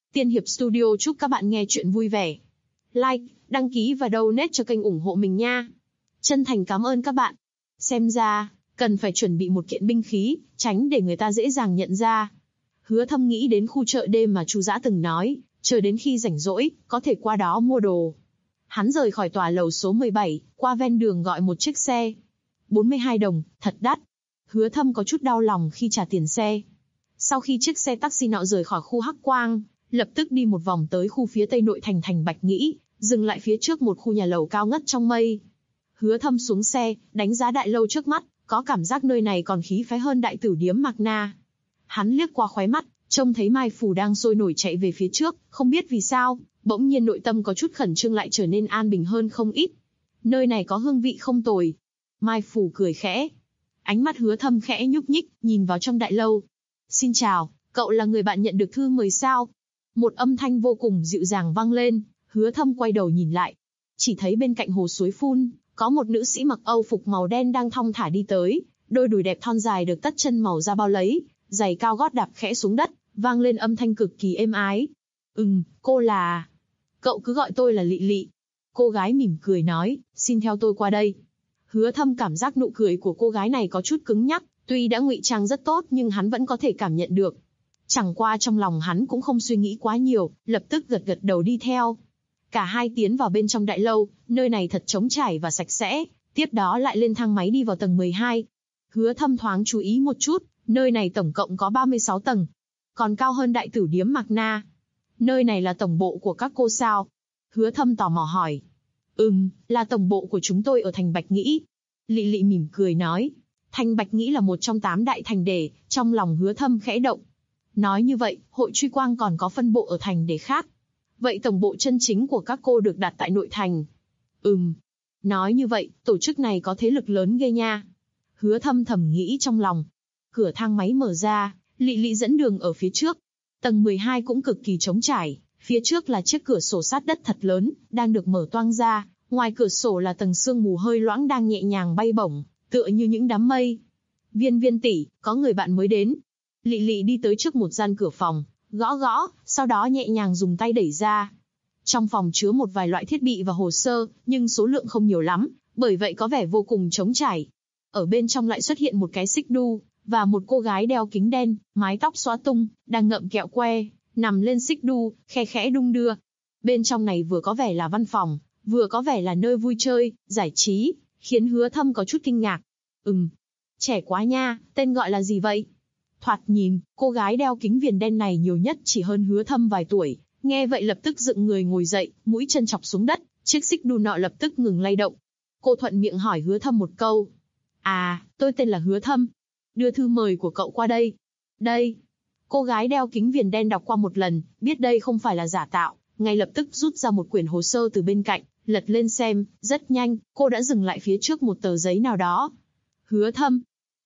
Tiên Hiệp Studio chúc các bạn nghe chuyện vui vẻ. Like, đăng ký và donate cho kênh ủng hộ mình nha. Chân thành cảm ơn các bạn. Xem ra, cần phải chuẩn bị một kiện binh khí, tránh để người ta dễ dàng nhận ra. Hứa Thâm nghĩ đến khu chợ đêm mà Chu Dã từng nói, chờ đến khi rảnh rỗi, có thể qua đó mua đồ. Hắn rời khỏi tòa lầu số 17, qua ven đường gọi một chiếc xe. 42 đồng, thật đắt. Hứa Thâm có chút đau lòng khi trả tiền xe. Sau khi chiếc xe taxi nọ rời khỏi khu Hắc Quang, lập tức đi một vòng tới khu phía tây nội thành Bạch Nghĩ, dừng lại phía trước một khu nhà lầu cao ngất trong mây. Hứa Thâm xuống xe, đánh giá đại lâu trước mắt, có cảm giác nơi này còn khí phái hơn đại tử điếm Mạc Na. Hắn liếc qua khóe mắt, trông thấy Mai Phù đang sôi nổi chạy về phía trước, không biết vì sao, bỗng nhiên nội tâm có chút khẩn trương lại trở nên an bình hơn không ít. Nơi này có hương vị không tồi. Mai Phù cười khẽ. Ánh mắt Hứa Thâm khẽ nhúc nhích, nhìn vào trong đại lâu. Xin chào, cậu là người bạn nhận được thư mời sao? Một âm thanh vô cùng dịu dàng vang lên, Hứa Thâm quay đầu nhìn lại. Chỉ thấy bên cạnh hồ suối phun, có một nữ sĩ mặc Âu phục màu đen đang thong thả đi tới, đôi đùi đẹp thon dài được tất chân màu da bao lấy, giày cao gót đạp khẽ xuống đất, vang lên âm thanh cực kỳ êm ái. Cô là... Cậu cứ gọi tôi là Lị Lị. Cô gái mỉm cười nói, xin theo tôi qua đây. Hứa Thâm cảm giác nụ cười của cô gái này có chút cứng nhắc, tuy đã ngụy trang rất tốt nhưng hắn vẫn có thể cảm nhận được. Chẳng qua trong lòng hắn cũng không suy nghĩ quá nhiều, lập tức gật đầu đi theo. Cả hai tiến vào bên trong đại lâu, nơi này thật trống trải và sạch sẽ, tiếp đó lại lên thang máy đi vào tầng 12. Hứa Thâm thoáng chú ý một chút, nơi này tổng cộng có 36 tầng, còn cao hơn đại tử điếm Mạc Na. Nơi này là tổng bộ của các cô sao? Hứa Thâm tò mò hỏi. Là tổng bộ của chúng tôi ở thành Bạch Nghĩ. Lị Lị mỉm cười nói. Thành Bạch Nghĩ là một trong 8 đại thành đề, trong lòng Hứa Thâm khẽ động. Nói như vậy, hội Truy Quang còn có phân bộ ở thành đề khác. Vậy tổng bộ chân chính của các cô được đặt tại nội thành. Nói như vậy, tổ chức này có thế lực lớn ghê nha. Hứa Thâm thầm nghĩ trong lòng. Cửa thang máy mở ra, Lị Lị dẫn đường ở phía trước. Tầng 12 cũng cực kỳ trống trải, phía trước là chiếc cửa sổ sát đất thật lớn, đang được mở toang ra, ngoài cửa sổ là tầng sương mù hơi loãng đang nhẹ nhàng bay bổng, tựa như những đám mây. Viên tỷ, có người bạn mới đến. Lị Lị đi tới trước một gian cửa phòng, gõ gõ, sau đó nhẹ nhàng dùng tay đẩy ra. Trong phòng chứa một vài loại thiết bị và hồ sơ, nhưng số lượng không nhiều lắm, bởi vậy có vẻ vô cùng trống trải. Ở bên trong lại xuất hiện một cái xích đu, và một cô gái đeo kính đen, mái tóc xõa tung, đang ngậm kẹo que, nằm lên xích đu, khe khẽ đung đưa. Bên trong này vừa có vẻ là văn phòng, vừa có vẻ là nơi vui chơi, giải trí, khiến Hứa Thâm có chút kinh ngạc. Trẻ quá nha, tên gọi là gì vậy? Thoạt nhìn, cô gái đeo kính viền đen này nhiều nhất chỉ hơn Hứa Thâm vài tuổi, nghe vậy lập tức dựng người ngồi dậy, mũi chân chọc xuống đất, chiếc xích đu nọ lập tức ngừng lay động. Cô thuận miệng hỏi Hứa Thâm một câu. Tôi tên là Hứa Thâm. Đưa thư mời của cậu qua đây. Đây. Cô gái đeo kính viền đen đọc qua một lần, biết đây không phải là giả tạo, ngay lập tức rút ra một quyển hồ sơ từ bên cạnh, lật lên xem, rất nhanh, cô đã dừng lại phía trước một tờ giấy nào đó. Hứa Thâm.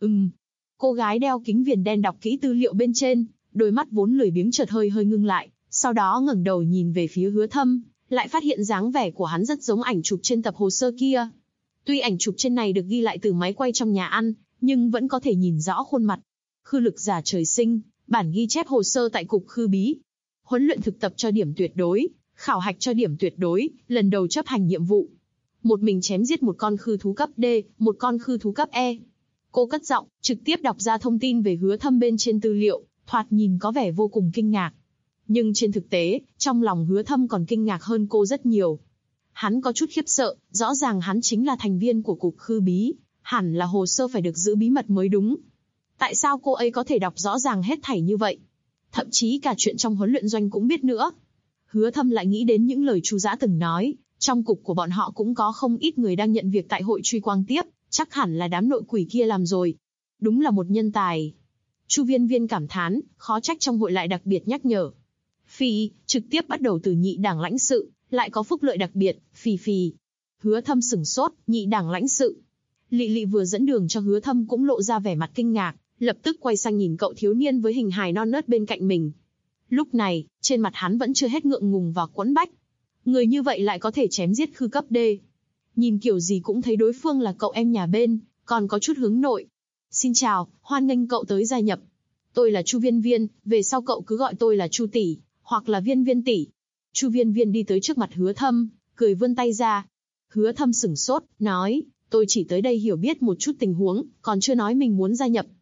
Cô gái đeo kính viền đen đọc kỹ tư liệu bên trên, đôi mắt vốn lười biếng chợt hơi ngưng lại, sau đó ngẩng đầu nhìn về phía Hứa Thâm, lại phát hiện dáng vẻ của hắn rất giống ảnh chụp trên tập hồ sơ kia. Tuy ảnh chụp trên này được ghi lại từ máy quay trong nhà ăn, nhưng vẫn có thể nhìn rõ khuôn mặt. Khư lực giả trời sinh, bản ghi chép hồ sơ tại cục Khư Bí. Huấn luyện thực tập cho điểm tuyệt đối, khảo hạch cho điểm tuyệt đối, lần đầu chấp hành nhiệm vụ. Một mình chém giết một con khư thú cấp D, một con khư thú cấp E. Cô cất giọng, trực tiếp đọc ra thông tin về Hứa Thâm bên trên tư liệu, thoạt nhìn có vẻ vô cùng kinh ngạc. Nhưng trên thực tế, trong lòng Hứa Thâm còn kinh ngạc hơn cô rất nhiều. Hắn có chút khiếp sợ, rõ ràng hắn chính là thành viên của cục Khư Bí, hẳn là hồ sơ phải được giữ bí mật mới đúng. Tại sao cô ấy có thể đọc rõ ràng hết thảy như vậy? Thậm chí cả chuyện trong huấn luyện doanh cũng biết nữa. Hứa Thâm lại nghĩ đến những lời Chu Dã từng nói, trong cục của bọn họ cũng có không ít người đang nhận việc tại hội Truy Quang tiếp, chắc hẳn là đám nội quỷ kia làm rồi. Đúng là một nhân tài. Chu Viên Viên cảm thán, khó trách trong hội lại đặc biệt nhắc nhở. Phi, trực tiếp bắt đầu từ nhị đảng lãnh sự, lại có phúc lợi đặc biệt, phì. Hứa Thâm sửng sốt, nhị đảng lãnh sự. Lị Lị vừa dẫn đường cho Hứa Thâm cũng lộ ra vẻ mặt kinh ngạc, lập tức quay sang nhìn cậu thiếu niên với hình hài non nớt bên cạnh mình. Lúc này, trên mặt hắn vẫn chưa hết ngượng ngùng và quẫn bách. Người như vậy lại có thể chém giết khư cấp D. Nhìn kiểu gì cũng thấy đối phương là cậu em nhà bên, còn có chút hướng nội. Xin chào, hoan nghênh cậu tới gia nhập. Tôi là Chu Viên Viên, về sau cậu cứ gọi tôi là Chu tỷ, hoặc là Viên Viên tỷ. Chu Viên Viên đi tới trước mặt Hứa Thâm, cười vươn tay ra. Hứa Thâm sửng sốt, nói, tôi chỉ tới đây hiểu biết một chút tình huống, còn chưa nói mình muốn gia nhập.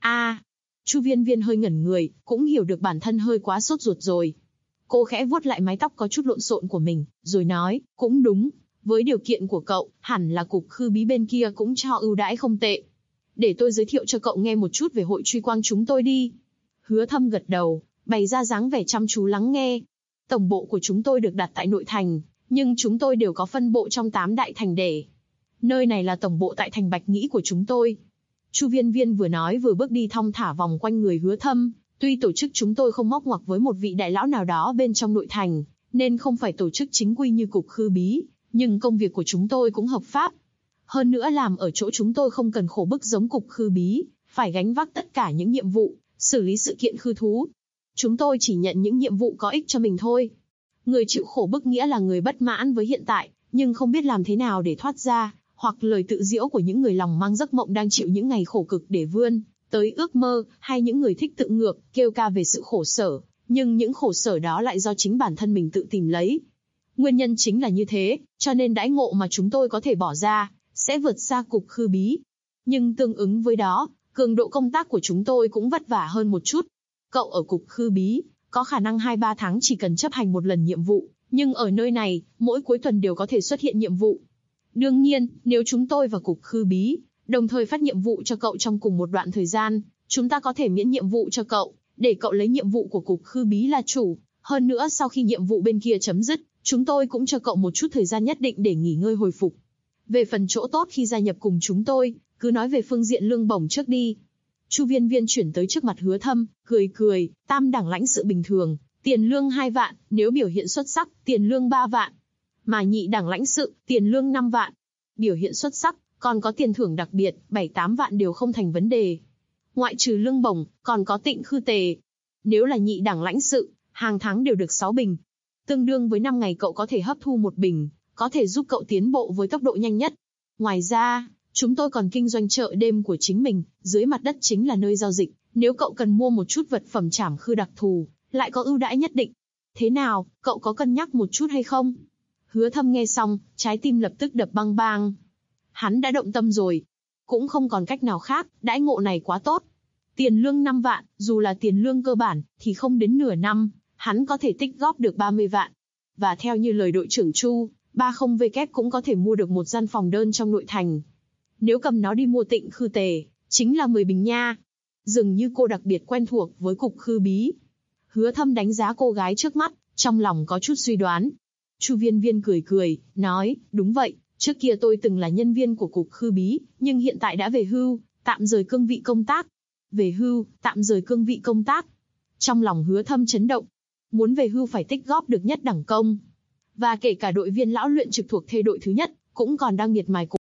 Chu Viên Viên hơi ngẩn người, cũng hiểu được bản thân hơi quá sốt ruột rồi. Cô khẽ vuốt lại mái tóc có chút lộn xộn của mình, rồi nói, cũng đúng, với điều kiện của cậu, hẳn là cục khư bí bên kia cũng cho ưu đãi không tệ. Để tôi giới thiệu cho cậu nghe một chút về hội truy quang chúng tôi đi. Hứa Thâm gật đầu, bày ra dáng vẻ chăm chú lắng nghe. Tổng bộ của chúng tôi được đặt tại nội thành, nhưng chúng tôi đều có phân bộ trong 8 đại thành để. Nơi này là tổng bộ tại thành Bạch Nghĩ của chúng tôi. Chu Viên Viên vừa nói vừa bước đi thong thả vòng quanh người Hứa Thâm. Tuy tổ chức chúng tôi không móc ngoặc với một vị đại lão nào đó bên trong nội thành, nên không phải tổ chức chính quy như cục khư bí, nhưng công việc của chúng tôi cũng hợp pháp. Hơn nữa làm ở chỗ chúng tôi không cần khổ bức giống cục khư bí, phải gánh vác tất cả những nhiệm vụ, xử lý sự kiện khư thú. Chúng tôi chỉ nhận những nhiệm vụ có ích cho mình thôi. Người chịu khổ bức nghĩa là người bất mãn với hiện tại, nhưng không biết làm thế nào để thoát ra, hoặc lời tự giễu của những người lòng mang giấc mộng đang chịu những ngày khổ cực để vươn tới ước mơ, hay những người thích tự ngược, kêu ca về sự khổ sở, nhưng những khổ sở đó lại do chính bản thân mình tự tìm lấy. Nguyên nhân chính là như thế, cho nên đãi ngộ mà chúng tôi có thể bỏ ra, sẽ vượt xa cục khư bí. Nhưng tương ứng với đó, cường độ công tác của chúng tôi cũng vất vả hơn một chút. Cậu ở cục khư bí, có khả năng 2-3 tháng chỉ cần chấp hành một lần nhiệm vụ, nhưng ở nơi này, mỗi cuối tuần đều có thể xuất hiện nhiệm vụ. Đương nhiên, nếu chúng tôi và cục khư bí đồng thời phát nhiệm vụ cho cậu trong cùng một đoạn thời gian, chúng ta có thể miễn nhiệm vụ cho cậu, để cậu lấy nhiệm vụ của cục khư bí là chủ. Hơn nữa sau khi nhiệm vụ bên kia chấm dứt, chúng tôi cũng cho cậu một chút thời gian nhất định để nghỉ ngơi hồi phục. Về phần chỗ tốt khi gia nhập cùng chúng tôi, cứ nói về phương diện lương bổng trước đi. Chu Viên Viên chuyển tới trước mặt Hứa Thâm, cười, tam đẳng lãnh sự bình thường, tiền lương 2 vạn, nếu biểu hiện xuất sắc, tiền lương 3 vạn. Mà nhị đẳng lãnh sự, tiền lương 5 vạn. Biểu hiện xuất sắc, còn có tiền thưởng đặc biệt, 7-8 vạn đều không thành vấn đề. Ngoại trừ lương bổng, còn có tịnh khư tề. Nếu là nhị đẳng lãnh sự, hàng tháng đều được 6 bình. Tương đương với 5 ngày cậu có thể hấp thu 1 bình, có thể giúp cậu tiến bộ với tốc độ nhanh nhất. Ngoài ra, chúng tôi còn kinh doanh chợ đêm của chính mình, dưới mặt đất chính là nơi giao dịch. Nếu cậu cần mua một chút vật phẩm trảm khư đặc thù, lại có ưu đãi nhất định. Thế nào, cậu có cân nhắc một chút hay không? Hứa Thâm nghe xong, trái tim lập tức đập bang bang. Hắn đã động tâm rồi. Cũng không còn cách nào khác, đãi ngộ này quá tốt. Tiền lương 5 vạn, dù là tiền lương cơ bản, thì không đến nửa năm, hắn có thể tích góp được 30 vạn. Và theo như lời đội trưởng Chu, 30W cũng có thể mua được một gian phòng đơn trong nội thành. Nếu cầm nó đi mua tịnh khư tề, chính là 10 bình nha. Dường như cô đặc biệt quen thuộc với cục khư bí. Hứa Thâm đánh giá cô gái trước mắt, trong lòng có chút suy đoán. Chu Viên Viên cười, nói, đúng vậy, trước kia tôi từng là nhân viên của cục khư bí, nhưng hiện tại đã về hưu, tạm rời cương vị công tác. Về hưu, tạm rời cương vị công tác. Trong lòng Hứa Thâm chấn động. Muốn về hưu phải tích góp được nhất đẳng công. Và kể cả đội viên lão luyện trực thuộc thê đội thứ nhất, cũng còn đang miệt mài.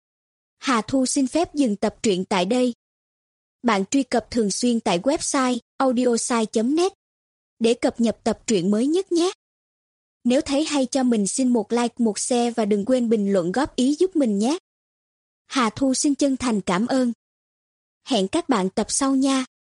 Hà Thu xin phép dừng tập truyện tại đây. Bạn truy cập thường xuyên tại website audiosai.net để cập nhật tập truyện mới nhất nhé. Nếu thấy hay cho mình xin một like, một share và đừng quên bình luận góp ý giúp mình nhé. Hà Thu xin chân thành cảm ơn. Hẹn các bạn tập sau nha.